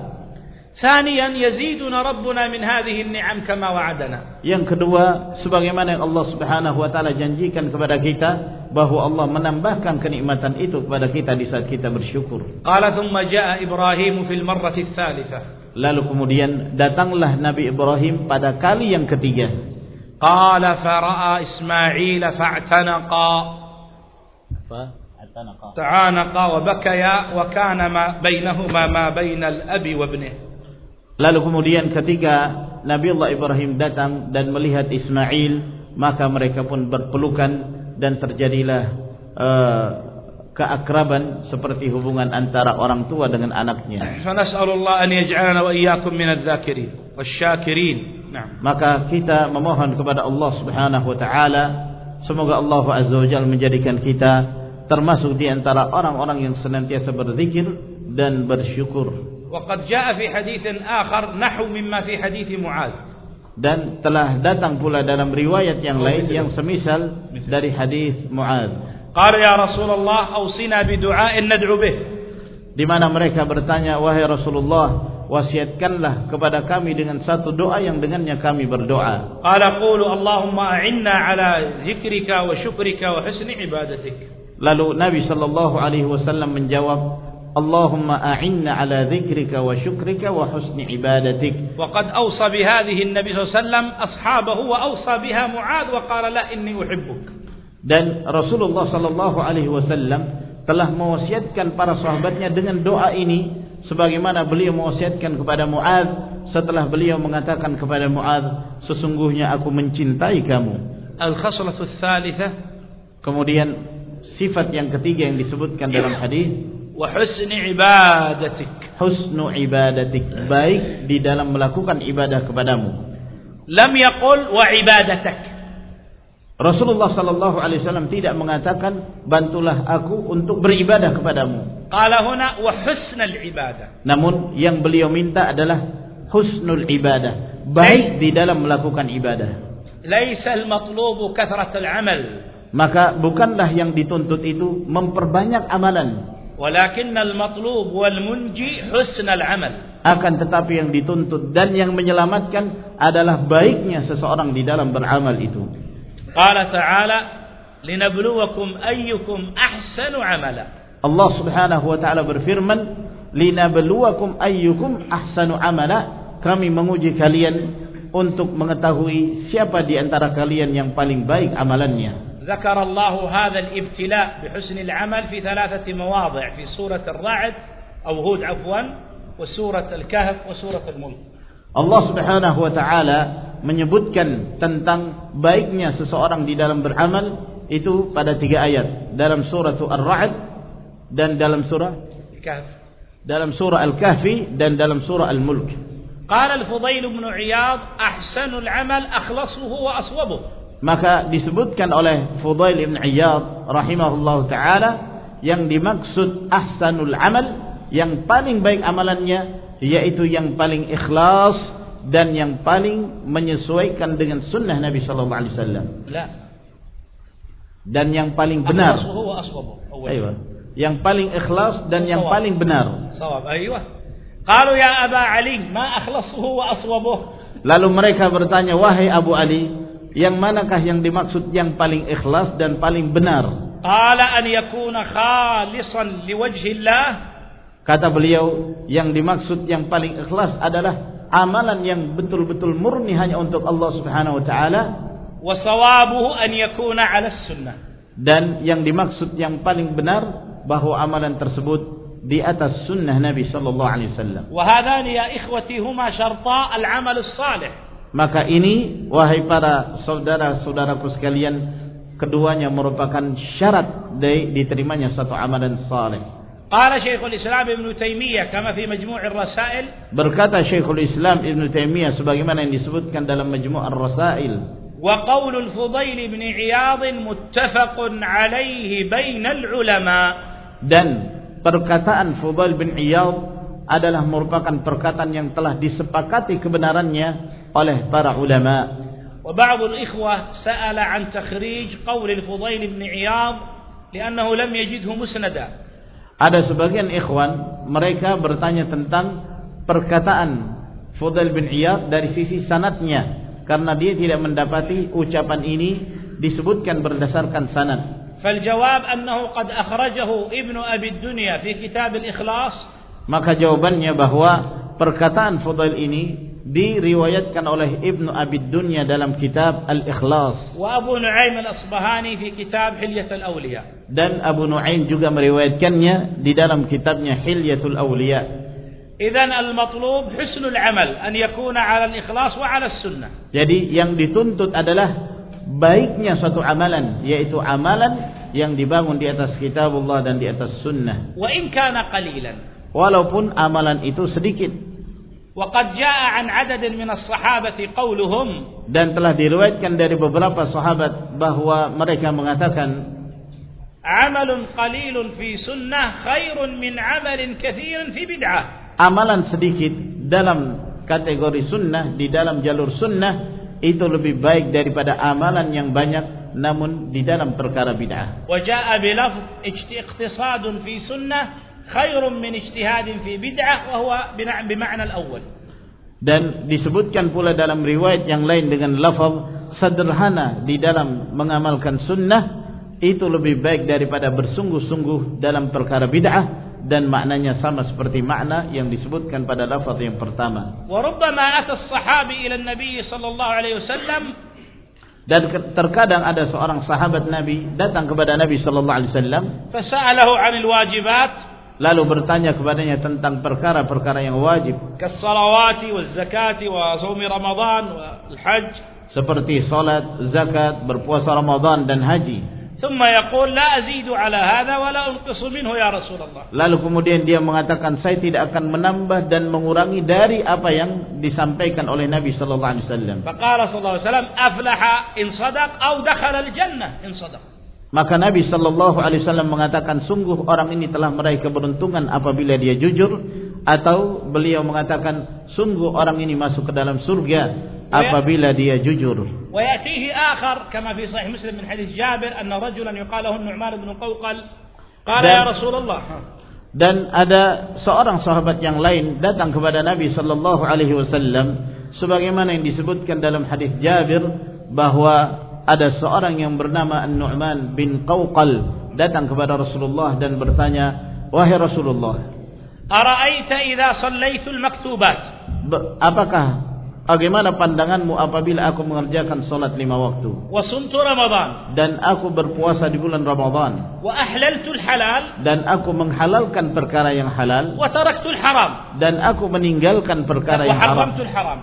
ثانيا يزيدنا ربنا من هذه النعم كما وعدنا. Yang kedua, sebagaimana yang Allah Subhanahu wa taala janjikan kepada kita, bahwa Allah menambahkan kenikmatan itu kepada kita di saat kita bersyukur. قال ثم جاء إبراهيم في المرة الثالثة. Lalu kemudian datanglah Nabi Ibrahim pada kali yang ketiga. قال فرأى إسماعيل فاعتنقا وبكيا وكان ما بينهما ما بين الأب وابنه. Lalu kemudian ketika Nabiullah Ibrahim datang dan melihat Ismail, maka mereka pun berpelukan dan terjadilah keakraban seperti hubungan antara orang tua dengan anaknya. Fanas'alullah an yaj'alana wa iyyakum minadz zakirin wasyakirin. Maka kita memohon kepada Allah Subhanahu wa taala, semoga Allah Azza wa Jalla menjadikan kita termasuk di antara orang-orang yang senantiasa berzikir dan bersyukur. وقد جاء في حديث آخر نحو مما في حديث معاذ. Dan telah datang pula dalam riwayat yang lain yang semisal dari hadis Mu'adz. Qala ya Rasulullah awsina bidu'ain nad'u bih. Di mana mereka bertanya, wahai Rasulullah, wasiatkanlah kepada kami dengan satu doa yang dengannya kami berdoa. Qala qulu Allahumma a'inna ala zikrika wa syukrika wa husni ibadatik. Lalu Nabi sallallahu alaihi wasallam menjawab, Allahumma a'inna ala dzikrika wa syukrika wa husni ibadatik. Wa qad awsa bihadhihi an-nabi sallallahu alaihi wasallam ashabahu wa awsa biha Mu'adz wa qala la inni uhibbuk. Dan Rasulullah sallallahu alaihi wasallam telah mewasiatkan para sahabatnya dengan doa ini sebagaimana beliau mewasiatkan kepada Mu'adz setelah beliau mengatakan kepada Mu'adz, sesungguhnya aku mencintai kamu. Al-khaslatu ats-tsalitsah, kemudian sifat yang ketiga yang disebutkan dalam hadis, wa husni ibadatik. Husnu ibadatik, baik di dalam melakukan ibadah kepadamu. Lam yaqul wa ibadatak. Rasulullah sallallahu alaihi wasallam tidak mengatakan bantulah aku untuk beribadah kepadamu. Qala huna wa husnul ibadah. Namun yang beliau minta adalah husnul ibadah, baik di dalam melakukan ibadah. Laisa al-matlubu kathratul amal. Maka bukanlah yang dituntut itu memperbanyak amalan. Walakin al-matlub wal munji husnul amal. Akan tetapi yang dituntut dan yang menyelamatkan adalah baiknya seseorang di dalam beramal itu. Qala ta'ala linabluwakum ayyukum ahsanu amala. Allah Subhanahu wa taala berfirman, linabluwakum ayyukum ahsanu amala, kami menguji kalian untuk mengetahui siapa di antara kalian yang paling baik amalannya. ذكر الله هذا الابتلاء بحسن العمل في 3 مواضع في سورة الرعد أو هود عفوا وسورة الكهف وسورة الملك. Allah Subhanahu wa taala menyebutkan tentang baiknya seseorang di dalam beramal itu pada 3 ayat, dalam surah Ar-Ra'd dan dalam surah Al-Kahf, dalam surah Al-Kahfi dan dalam surah Al-Mulk. Qala Al-Fudail bin Iyad ahsanul amal akhlasuhu wa aswabuhu. Maka disebutkan oleh Fudail ibn Iyad rahimahullahu taala yang dimaksud ahsanul amal, yang paling baik amalannya yaitu yang paling ikhlas dan yang paling menyesuaikan dengan sunnah Nabi sallallahu alaihi wasallam. La. Dan yang paling benar. Akhlasuhu wa aswabuhu. Aywa. Yang paling ikhlas dan yang paling benar. Shawab. Aywa. Qalu ya Aba Ali, ma akhlasuhu wa aswabuhu. Lalu mereka bertanya, wahai Abu Ali, yang manakah yang dimaksud yang paling ikhlas dan paling benar? Qala an yakuna khalisan liwajhillah. Kata beliau, yang dimaksud yang paling ikhlas adalah amalan yang betul-betul murni hanya untuk Allah Subhanahu wa taala. Wa sawabuhu an yakuna 'ala sunnah. Dan yang dimaksud yang paling benar bahwa amalan tersebut di atas sunnah Nabi sallallahu alaihi wasallam. Wa hadani ya ikhwati huma syarta al-'amal as-salih. Maka ini wahai para saudara-saudaraku sekalian, keduanya merupakan syarat dari diterimanya satu amalan saleh. Qala Syekhul Islam Ibn Taimiyah kama fi Majmu' ar-Rasail. Berkata Syekhul Islam Ibn Taimiyah sebagaimana yang disebutkan dalam Majmu' ar-Rasail. Wa qaulul Fudail ibn Iyad muttafaqun alaihi bainal ulama. Dan perkataan Fudail bin Iyad adalah merupakan perkataan yang telah disepakati kebenarannya oleh para ulama. Wa ba'd al-ikhwah sa'ala 'an takhrij qaul al-Fudail ibn Iyad li'annahu lam yajidhu musnada. Ada sebagian ikhwan mereka bertanya tentang perkataan Fudail bin Iyad dari sisi sanadnya karena dia tidak mendapati ucapan ini disebutkan berdasarkan sanad. Fal jawab annahu qad akhrajahu Ibnu Abi Dunya fi kitab al-Ikhlas. Maka jawabannya bahwa perkataan Fudail ini diriwayatkan oleh Ibnu Abi Dunya dalam kitab Al-Ikhlas. Wa Abu Nu'aim Al-Asbahani fi kitab Hilyat Al-Awliya. Dan Abu Nu'aim juga meriwayatkannya di dalam kitabnya Hilyatul Awliya. Idzan al-matlub husnul amal an yakuna 'ala al-ikhlas wa 'ala as-sunnah. Jadi yang dituntut adalah baiknya suatu amalan, yaitu amalan yang dibangun di atas kitabullah dan di atas sunnah. Wa in kana qalilan. Walaupun amalan itu sedikit. وقد جاء عن عدد من الصحابة قولهم. Dan telah diriwayatkan dari beberapa sahabat bahwa mereka mengatakan, عمل قليل في سنة خير من عمل كثير في بدعة. Amalan sedikit dalam kategori sunnah di dalam jalur sunnah itu lebih baik daripada amalan yang banyak namun di dalam perkara bid'ah. Wa jaa'a bi lafz iqtisadun fi sunnah khairun min ijtihadin fi bid'ah wa huwa bima'na al-awwal. Dan disebutkan pula dalam riwayat yang lain dengan lafaz sederhana di dalam mengamalkan sunnah itu lebih baik daripada bersungguh-sungguh dalam perkara bid'ah, dan maknanya sama seperti makna yang disebutkan pada lafaz yang pertama. Wa rubbama ata as-sahabi ila an-nabi sallallahu alaihi wasallam, dan terkadang ada seorang sahabat Nabi datang kepada Nabi sallallahu alaihi wasallam, fasa'alahu 'anil wajibat, lalu bertanya kepadanya tentang perkara-perkara yang wajib, kas-salawati waz-zakati wa shaum Ramadan wal hajj, seperti salat, zakat, berpuasa Ramadan dan haji. Thumma yaqul la azidu ala hadha wa la unqisu minhu ya Rasulullah. Lalu kemudian dia mengatakan, saya tidak akan menambah dan mengurangi dari apa yang disampaikan oleh Nabi sallallahu alaihi wasallam. Faqala sallallahu alaihi wasallam aflaha in sadaq aw dakhala al-jannah in sadaq. Maka Nabi sallallahu alaihi wasallam mengatakan, sungguh orang ini telah meraih keberuntungan apabila dia jujur, atau beliau mengatakan sungguh orang ini masuk ke dalam surga apabila dia jujur. ويأتيه آخر كما في صحيح مسلم من حديث جابر أن رجلا يقال له النعمان بن قوقل قال يا رسول الله. Dan ada seorang sahabat yang lain datang kepada Nabi sallallahu alaihi wasallam sebagaimana yang disebutkan dalam hadis Jabir bahwa ada seorang yang bernama An-Nu'man bin Qawqal datang kepada Rasulullah dan bertanya, wahai Rasulullah, ara'aita idza sallaitu al-maktubat, apakah bagaimana pandanganmu apabila aku mengerjakan salat 5 waktu, wa sumtu Ramadan, dan aku berpuasa di bulan Ramadan, wa ahlaltu al-halal, dan aku menghalalkan perkara yang halal, wa taraktu al-haram, dan aku meninggalkan perkara yang haram,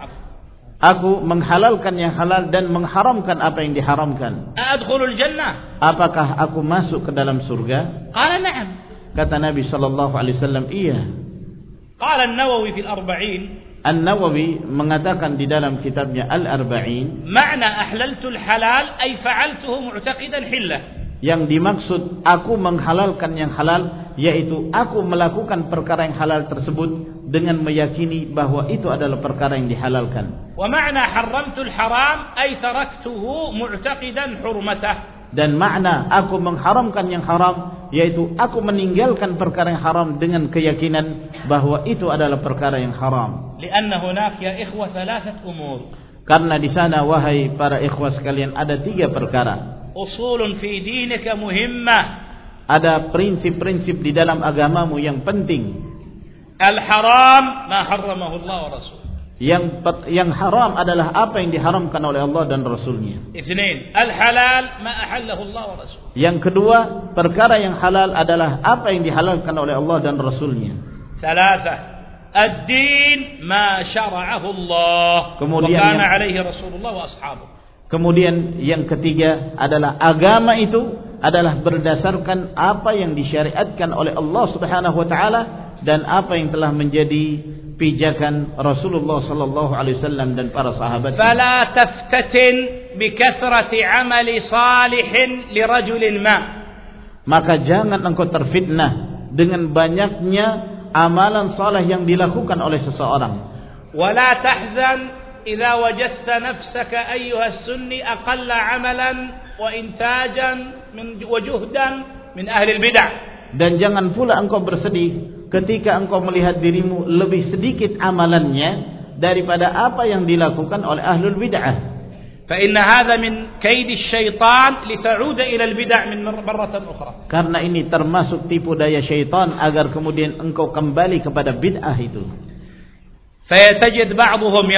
aku menghalalkan yang halal dan mengharamkan apa yang diharamkan, adkhulul jannah, apakah aku masuk ke dalam surga? Qala na'am. Kata Nabi sallallahu alaihi wasallam, iya. Qala An-Nawawi fil Arba'in, An-Nawawi mengatakan di dalam kitabnya Al-Arba'in, makna ahlaltu al-halal ay fa'altuhu mu'taqidan hillah, yang dimaksud aku menghalalkan yang halal yaitu aku melakukan perkara yang halal tersebut dengan meyakini bahwa itu adalah perkara yang dihalalkan. Wa ma'na haramtu al-haram ay taraktuhu mu'taqidan hurmatah, dan makna aku mengharamkan yang haram yaitu aku meninggalkan perkara yang haram dengan keyakinan bahwa itu adalah perkara yang haram. Lianna hunak ya ikhwah thalathat umur, karena di sana wahai para ikhwah sekalian ada 3 perkara. Usulun fi dinika muhimmah, ada prinsip-prinsip di dalam agamamu yang penting. Al-haram ma harramahu Allah wa rasul, yang haram adalah apa yang diharamkan oleh Allah dan Rasulnya. Ithnain, al-halal ma ahallahu Allah wa rasul, yang kedua, perkara yang halal adalah apa yang dihalalkan oleh Allah dan Rasulnya. Thalatha, ad-din ma syara'ahu Allah wa kana alaihi Rasulullah wa ashabuh. Kemudian yang ketiga adalah agama itu adalah berdasarkan apa yang disyariatkan oleh Allah Subhanahu wa taala dan apa yang telah menjadi pijakan Rasulullah sallallahu alaihi wasallam dan para sahabat. Fala taftatin bi kathrati amali salihin li rajulin ma, maka jangan engkau terfitnah dengan banyaknya amalan saleh yang dilakukan oleh seseorang. Wala tahzan idza wajadta nafsaka ayyuha sunni aqalla amalan wa intajan min wujuhdan min ahli al-bid'ah, dan jangan pula engkau bersedih ketika engkau melihat dirimu lebih sedikit amalannya daripada apa yang dilakukan oleh ahlul bid'ah. Fa inna hadha min kaid asy-syaitan li ta'uda ila al-bid'ah min marratan ukhra, karena ini termasuk tipu daya syaitan agar kemudian engkau kembali kepada bid'ah itu. Fayatajid ba'dhum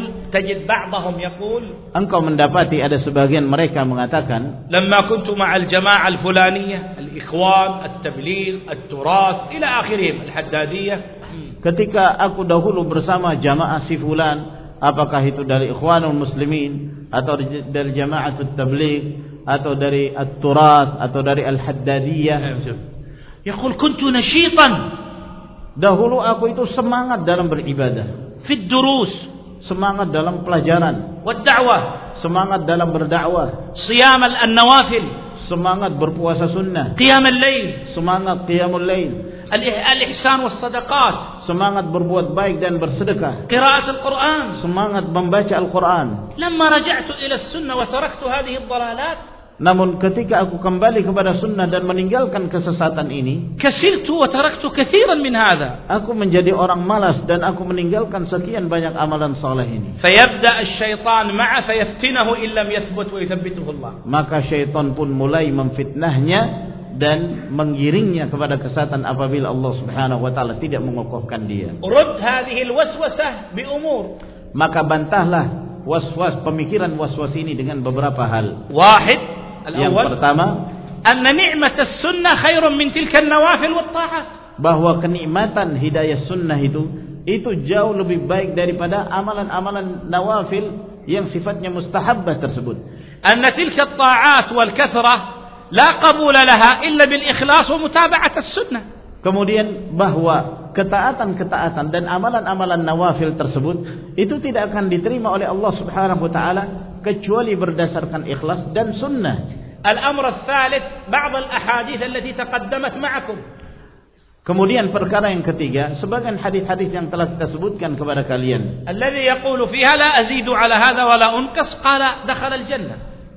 yaqul, engkau mendapati ada sebagian mereka mengatakan, lamma kuntu ma'al jama'ah al-fulaniyah al-ikhwan at-tabligh at-turath ila akhirihim al-haddadiyah, ketika aku dahulu bersama jamaah si fulan, apakah itu dari ikhwanul muslimin atau dari jamaah at-tabligh atau dari at-turath atau dari al-haddadiyah, yaqul kuntu nashitan, dahulu aku itu semangat dalam beribadah, fid durus, semangat dalam pelajaran, wad da'wah, semangat dalam berdakwah, siyam an-nawafil, semangat berpuasa sunnah, قيام الليل, semangat qiyamul lail, الإحسان والصدقات, semangat berbuat baik dan bersedekah, قراءة القرآن. semangat membaca Al-Quran. لما رجعت إلى السنة وتركت هذه الضلالات, Namun ketika aku kembali kepada sunnah dan meninggalkan kesesatan ini, كسلت وتركت كثيرا من هذا. aku menjadi orang malas dan aku meninggalkan sekian banyak amalan saleh ini. فيبدأ الشيطان معه فيفتنه إن لم يثبت ويثبته الله. Maka syaitan pun mulai memfitnahnya dan menggiringnya kepada kesesatan apabila Allah Subhanahu wa taala tidak mengokohkan dia. رد هذه الوسوسة بأمور. Maka bantahlah waswas, pemikiran waswas ini dengan beberapa hal. واحد, Yang الأول pertama, أن نعمة السنة خير من تلك النوافل والطاعات. bahwa kenikmatan hidayah sunnah itu jauh lebih baik daripada amalan-amalan nawafil yang sifatnya mustahabbah tersebut. أن تلك الطاعات والكثرة لا قبول لها إلا بالإخلاص ومتابعة السنة. Kemudian bahwa ketaatan-ketaatan dan amalan-amalan nawafil tersebut itu tidak akan diterima oleh Allah Subhanahu wa taala kecuali berdasarkan ikhlas dan sunnah. الأمر الثالث بعض الأحاديث التي تقدمت معكم. Kemudian perkara yang ketiga, sebagian hadis-hadis yang telah kita sebutkan kepada kalian, الذي يقول فيها لا أزيد على هذا ولا أنقص قال دخل الجنة.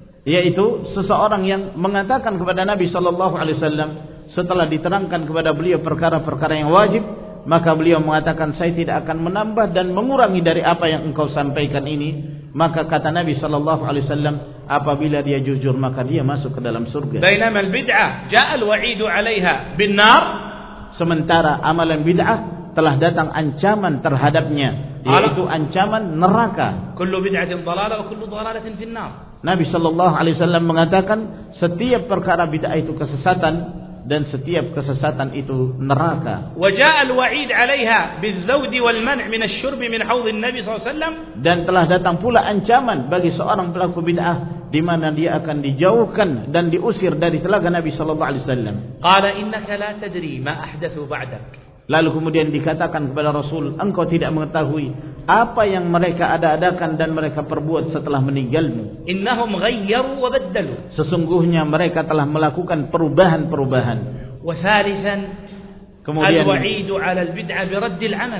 yaitu seseorang yang mengatakan kepada Nabi sallallahu alaihi wasallam setelah diterangkan kepada beliau perkara-perkara yang wajib, maka beliau mengatakan, saya tidak akan menambah dan mengurangi dari apa yang engkau sampaikan ini. Maka kata Nabi sallallahu alaihi wasallam, apabila dia jujur maka dia masuk ke dalam surga. بينما البدعة جاء الوعيد عليها بالنار. Sementara amalan bid'ah telah datang ancaman terhadapnya, yaitu ancaman neraka. كل بدعة ضلالة وكل ضلالة في النار. Nabi sallallahu alaihi wasallam mengatakan, setiap perkara bid'ah itu kesesatan dan setiap kesesatan itu neraka. وجاء الوعيد عليها بالزود والمنع من الشرب من حوض النبي صلى الله عليه وسلم. Dan telah datang pula ancaman bagi seorang pelaku bid'ah di mana dia akan dijauhkan dan diusir dari telaga Nabi sallallahu alaihi wasallam. قال إنك لا تدري ما أحدثوا بعدك. Lalu kemudian dikatakan kepada Rasul, engkau tidak mengetahui apa yang mereka ada-adakan dan mereka perbuat setelah meninggalmu. إنهم غيروا وبدلوا. Sesungguhnya mereka telah melakukan perubahan-perubahan. وثالثا Kemudian الوعيد على البدعة برد العمل.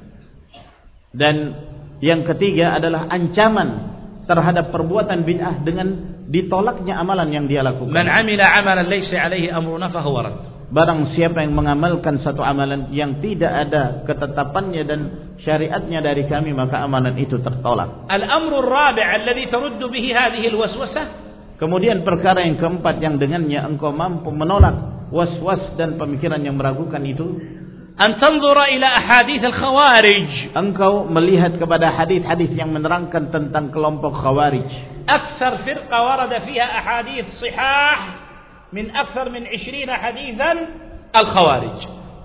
Dan yang ketiga adalah ancaman terhadap perbuatan bid'ah dengan ditolaknya amalan yang dia lakukan. من عمل عملا ليس عليه أمرنا فهو رد. Barang siapa yang mengamalkan satu amalan yang tidak ada ketetapannya dan syariatnya dari kami, maka amalan itu tertolak. الأمر الرابع الذي ترد به هذه الوسوسة. Kemudian perkara yang keempat yang dengannya engkau mampu menolak was-was dan pemikiran yang meragukan itu, أن تنظر إلى أحاديث الخوارج. engkau melihat kepada hadis-hadis yang menerangkan tentang kelompok khawarij. أكثر فرقة ورد فيها أحاديث صحاح من أكثر من 20 حديثا الخوارج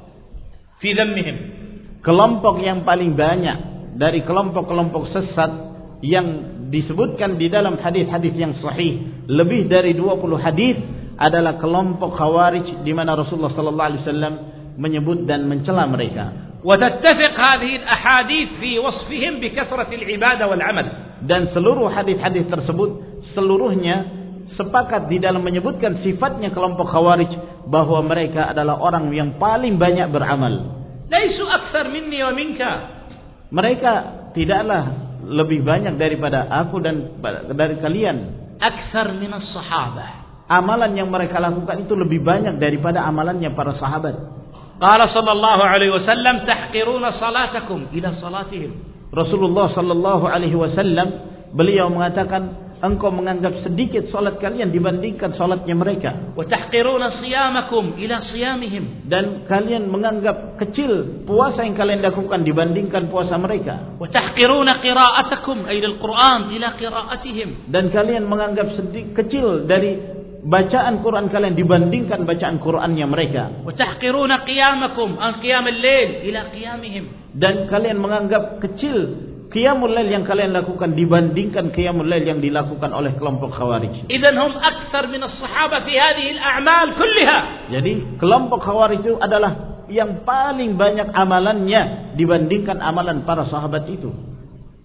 في ذمهم. Kelompok yang paling banyak dari kelompok-kelompok sesat yang disebutkan di dalam hadis-hadis yang sahih, lebih dari 20 hadis adalah kelompok khawarij di mana Rasulullah sallallahu alaihi wasallam menyebut dan mencela mereka. وتتفق هذه الأحاديث في وصفهم بكثرة العبادة والعمل. Dan seluruh hadis-hadis tersebut seluruhnya sepakat di dalam menyebutkan sifatnya kelompok khawarij bahwa mereka adalah orang yang paling banyak beramal. ليسوا أكثر مني ومنك. Mereka tidaklah lebih banyak daripada aku dan dari kalian. أكثر من الصحابة. Amalan yang mereka lakukan itu lebih banyak daripada amalannya para sahabat. قال صلى الله عليه وسلم تحقرون صلاتكم إلى صلاتهم. Rasulullah sallallahu alaihi wasallam beliau mengatakan, engkau menganggap sedikit salat kalian dibandingkan salatnya mereka. وتحقرون صيامكم إلى صيامهم. Dan kalian menganggap kecil puasa yang kalian lakukan dibandingkan puasa mereka. وتحقرون قراءتكم أي القرآن إلى قراءتهم. Dan kalian menganggap kecil dari bacaan Quran kalian dibandingkan bacaan Qurannya mereka. وتحقرون قيامكم عن قيام الليل إلى قيامهم. Dan kalian menganggap kecil qiyamul lail yang kalian lakukan dibandingkan qiyamul lail yang dilakukan oleh kelompok khawarij. إذن هم أكثر من الصحابة في هذه الأعمال كلها. Jadi kelompok khawarij itu adalah yang paling banyak amalannya dibandingkan amalan para sahabat itu.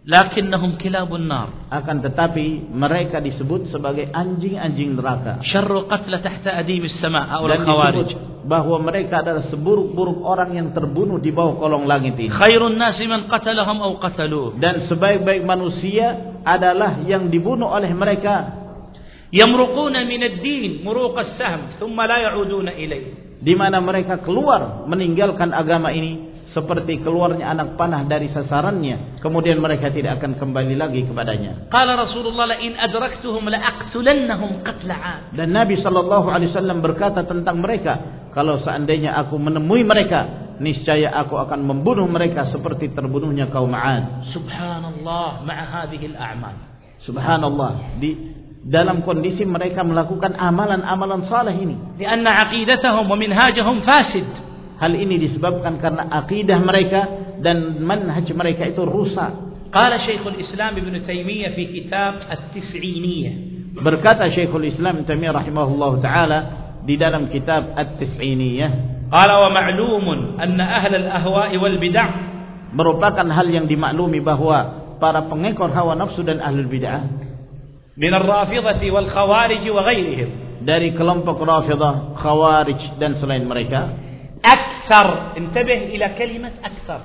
lakinnahum kilabun nar. Akan tetapi mereka disebut sebagai anjing-anjing neraka. Syarru qatla tahta adimis sama' aw Dan al-khawarij. disebut bahwa mereka adalah seburuk-buruk orang yang terbunuh di bawah kolong langit ini. Khairun nasi man qatalahum aw qataluh. Dan sebaik-baik manusia adalah yang dibunuh oleh mereka. Yamruquna min ad-din muruq as-sahm thumma la ya'uduna ilayh. Di mana mereka keluar meninggalkan agama ini seperti keluarnya anak panah dari sasarannya, kemudian mereka tidak akan kembali lagi kepadanya. Qala Rasulullah la in adraktuhum la aqtulannahum qatla 'ad. Dan Nabi sallallahu alaihi wasallam berkata tentang mereka, kalau seandainya aku menemui mereka, niscaya aku akan membunuh mereka seperti terbunuhnya kaum 'Ad. Subhanallah ma'a hadhihi al-a'mal. Subhanallah, di dalam kondisi mereka melakukan amalan-amalan saleh ini. Lianna aqidatahum wa minhajahum fasid. Hal ini disebabkan karena akidah mereka dan manhaj mereka itu rusak. Qala Syekhul Islam Ibn Taimiyah fi kitab At-Tis'iniyah. Berkata Syekhul Islam Ibn Taimiyah rahimahullah taala di dalam kitab At-Tis'iniyah, qala wa ma'lumun anna ahla al-ahwa'i wal bid'ah, merupakan hal yang dimaklumi bahwa para pengekor hawa nafsu dan ahlul bid'ah min ar-rafidhah wal khawarij wa ghairihim, dari kelompok Rafidah, Khawarij dan selain mereka, akthar, intabih ila kalimat akthar,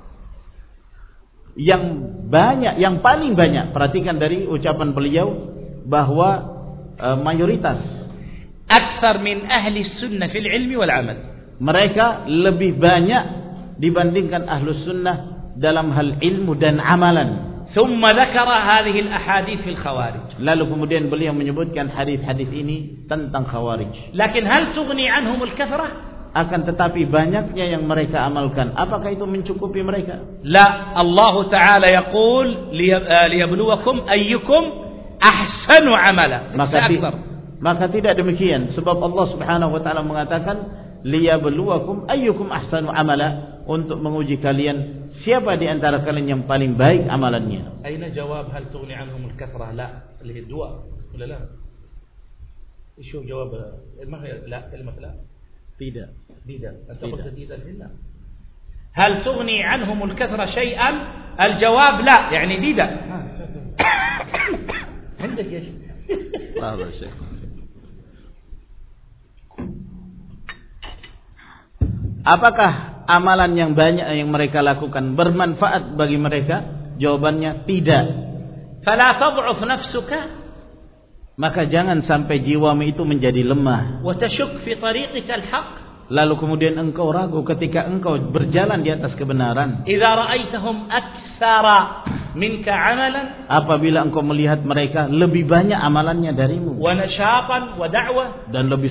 yang banyak, yang paling banyak. Perhatikan dari ucapan beliau bahwa mayoritas, akthar min ahli sunnah fil ilmi wal amal, mereka lebih banyak dibandingkan ahlus sunnah dalam hal ilmu dan amalan. ثم ذكر هذه الأحاديث في الخوارج. Lalu kemudian beliau menyebutkan hadis-hadis ini tentang Khawarij. لكن هل تغني عنهم الكثرة؟ Akan tetapi banyaknya yang mereka amalkan, apakah itu mencukupi mereka? لا, الله تعالى يقول ليبلوكم أيكم أحسن عملا. Maka tidak demikian, sebab Allah Subhanahu wa taala mengatakan liyabluwakum ayyukum ahsanu amala, untuk menguji kalian siapa di antara kalian yang paling baik amalannya. Aina jawab hal tughni anhum al-kathrah? La, اللي هي الدواء ولا لا؟ ايش هو جواب؟ ما هي لا، كلمة لا. Tidak. أنت قلت tidak لا. هل تغني عنهم الكثرة شيئا؟ الجواب لا، يعني tidak. عندك يا شيخ. هذا شيخ. Apakah amalan yang banyak yang mereka lakukan bermanfaat bagi mereka? Jawabannya tidak. فلا تضعف نفسك, maka jangan sampai jiwamu itu menjadi lemah. وتشك في طريقك الحق, lalu kemudian engkau ragu ketika engkau berjalan di atas kebenaran. إذا رأيتهم أكثر منك عملا, apabila engkau melihat mereka lebih banyak amalannya darimu, ونشاطا ودعوة, dan lebih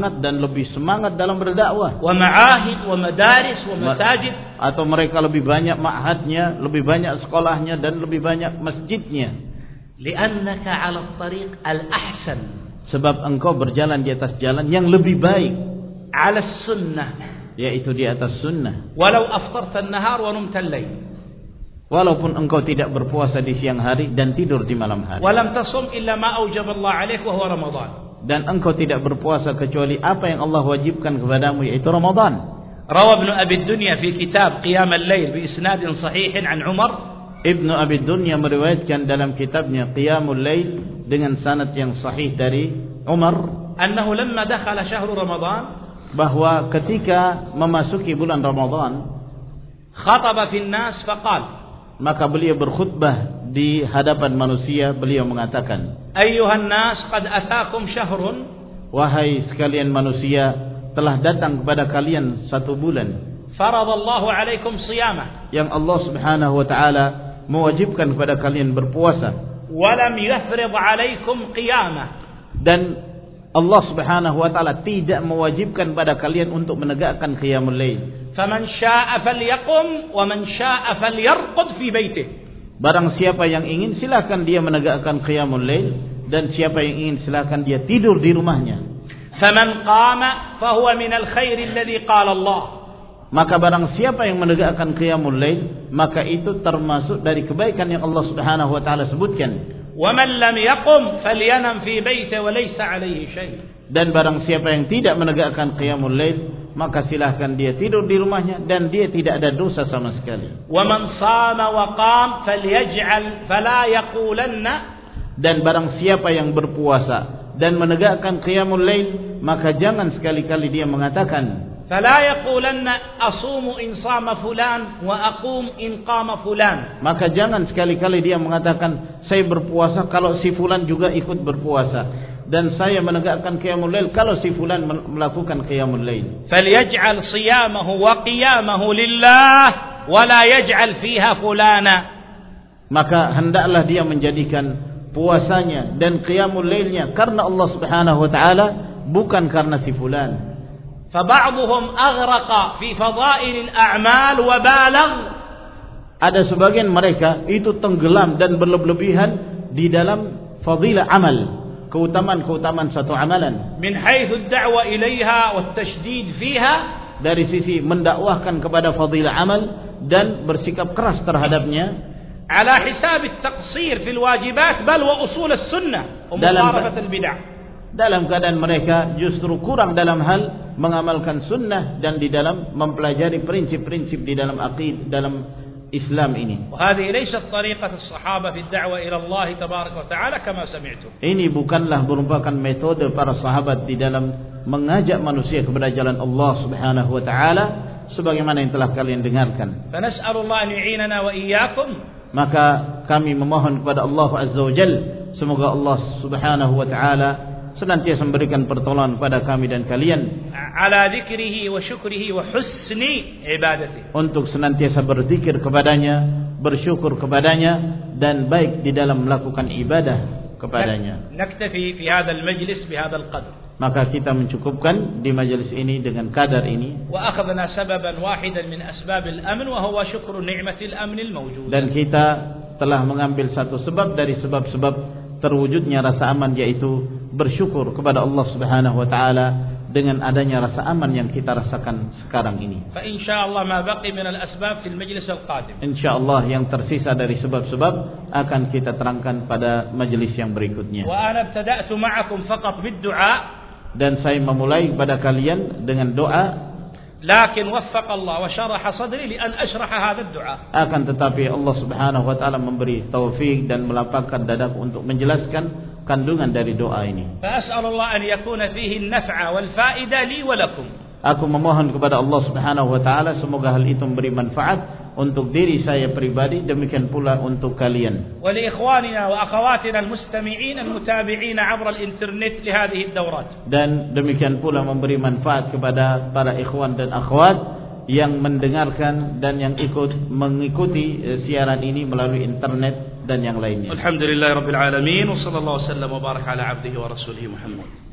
semangat dalam berdakwah, ومعاهد ومدارس ومساجد, atau mereka lebih banyak ma'hadnya, lebih banyak sekolahnya dan lebih banyak masjidnya. لأنك على الطريق الأحسن, sebab engkau berjalan di atas jalan yang lebih baik, على السنة, yaitu di atas sunnah. ولو أفطرت النهار ونمت الليل, walaupun engkau tidak berpuasa di siang hari dan tidur di malam hari, ولم تصم إلا ما أوجب الله عليك وهو رمضان, dan engkau tidak berpuasa kecuali apa yang Allah wajibkan kepadamu, yaitu Ramadan. روى ابن أبي الدنيا في كتاب قيام الليل بإسناد صحيح عن عمر, Ibnu Abi Dunya meriwayatkan dalam kitabnya Qiyamul Lail dengan sanad yang sahih dari Umar, أنه لما دخل شهر رمضان, bahwa ketika memasuki bulan Ramadan, خطب في الناس فقال, maka beliau berkhutbah di hadapan manusia, beliau mengatakan, أيها الناس قد أتاكم شهر, wahai sekalian manusia, telah datang kepada kalian satu bulan, فرض الله عليكم صيامه, yang Allah Subhanahu wa taala mewajibkan kepada kalian berpuasa, ولم يفرض عليكم قيامه, dan Allah Subhanahu wa taala tidak mewajibkan pada kalian untuk menegakkan qiyamul lail. فمن شاء فليقم ومن شاء فليرقد في بيته, barang siapa yang ingin silakan dia menegakkan qiyamul lail, dan siapa yang ingin silakan dia tidur di rumahnya. فمن قام فهو من الخير الذي قال الله, maka barang siapa yang menegakkan qiyamul lail, maka itu termasuk dari kebaikan yang Allah Subhanahu wa taala sebutkan. ومن لم يقم فلينم في بيته وليس عليه شيء, dan barang siapa yang tidak menegakkan qiyamul lail, maka silahkan dia tidur di rumahnya dan dia tidak ada dosa sama sekali. Wa man shama wa qam falyaj'al fala yaqulanna, dan barang siapa yang berpuasa dan menegakkan qiyamul lail, maka jangan sekali-kali dia mengatakan fala yaqulanna asumu in shama fulan wa aqum in qama fulan, maka jangan sekali-kali dia mengatakan saya berpuasa kalau si fulan juga ikut berpuasa, dan saya menegakkan qiyamul lail kalau si fulan melakukan qiyamul lail. Falyaj'al siyamahu wa qiyamahu lillah wa la yaj'al fiha fulana, maka hendaklah dia menjadikan puasanya dan qiyamul lailnya karena Allah Subhanahu wa taala, bukan karena si fulan. فبعضهم أغرق في فضائل الأعمال وبالغ, ada sebagian mereka itu tenggelam dan berlebihan di dalam fadilah amal, keutamaan satu amalan, من حيث الدعوة إليها والتشديد فيها, dari sisi mendakwahkan kepada fadilah amal dan bersikap keras terhadapnya, على حساب التقصير في الواجبات بل وأصول السنة ومخالفة البدع, dalam keadaan mereka justru kurang dalam hal mengamalkan sunnah dan di dalam mempelajari prinsip-prinsip di dalam aqid dalam Islam ini. وهذه ليست طريقة الصحابة في الدعوة إلى الله تبارك وتعالى كما سمعتم. Ini bukanlah merupakan metode para sahabat di dalam mengajak manusia kepada jalan Allah Subhanahu wa taala sebagaimana yang telah kalian dengarkan. فنسأل الله أن يعيننا وإياكم, maka kami memohon kepada Allah Azza wa Jalla, semoga Allah Subhanahu wa taala senantiasa memberikan pertolongan kepada kami dan kalian ala dzikrihi wa syukrihi wa husni ibadatihi, untuk senantiasa berzikir kepadanya, bersyukur kepadanya, dan baik di dalam melakukan ibadah kepadanya. Naktafi fi hadzal majlis bi hadzal qadr, maka kita mencukupkan di majelis ini dengan kadar ini. Wa akhadna sababan wahidan min asbab al-amn wa huwa syukru ni'mati al-amn al-mawjudah, dan kita telah mengambil satu sebab dari sebab-sebab terwujudnya rasa aman, yaitu bersyukur kepada Allah Subhanahu wa taala dengan adanya rasa aman yang kita rasakan sekarang ini. Fa insyaallah ma baqi min al-asbab fil majlis al-qadim, insyaallah yang tersisa dari sebab-sebab akan kita terangkan pada majelis yang berikutnya. Wa ana ibtada'tu ma'akum faqat bid-du'a, dan saya memulai kepada kalian dengan doa, lakin waffaqa Allah wa syaraha sadri li an ashraha hadha ad-du'a, akan tetapi Allah Subhanahu wa taala memberi taufik dan melapangkan dadaku untuk menjelaskan kandungan dari doa ini. Fa as'alullah an yakuna fihi an-naf'a wal fa'ida li wa lakum, aku memohon kepada Allah Subhanahu wa taala semoga hal itu memberi manfaat untuk diri saya pribadi, demikian pula untuk kalian. Wa li ikhwanina wa akhawatina al-mustami'in al-mutabi'in 'abra al-internet li hadhihi ad-dawrat, dan demikian pula memberi manfaat kepada para ikhwan dan akhwat yang mendengarkan dan yang mengikuti siaran ini melalui internet dan yang lainnya. Alhamdulillahirabbil alamin wa sallallahu wasallam wa baraka ala 'abdihi wa rasulihi Muhammad.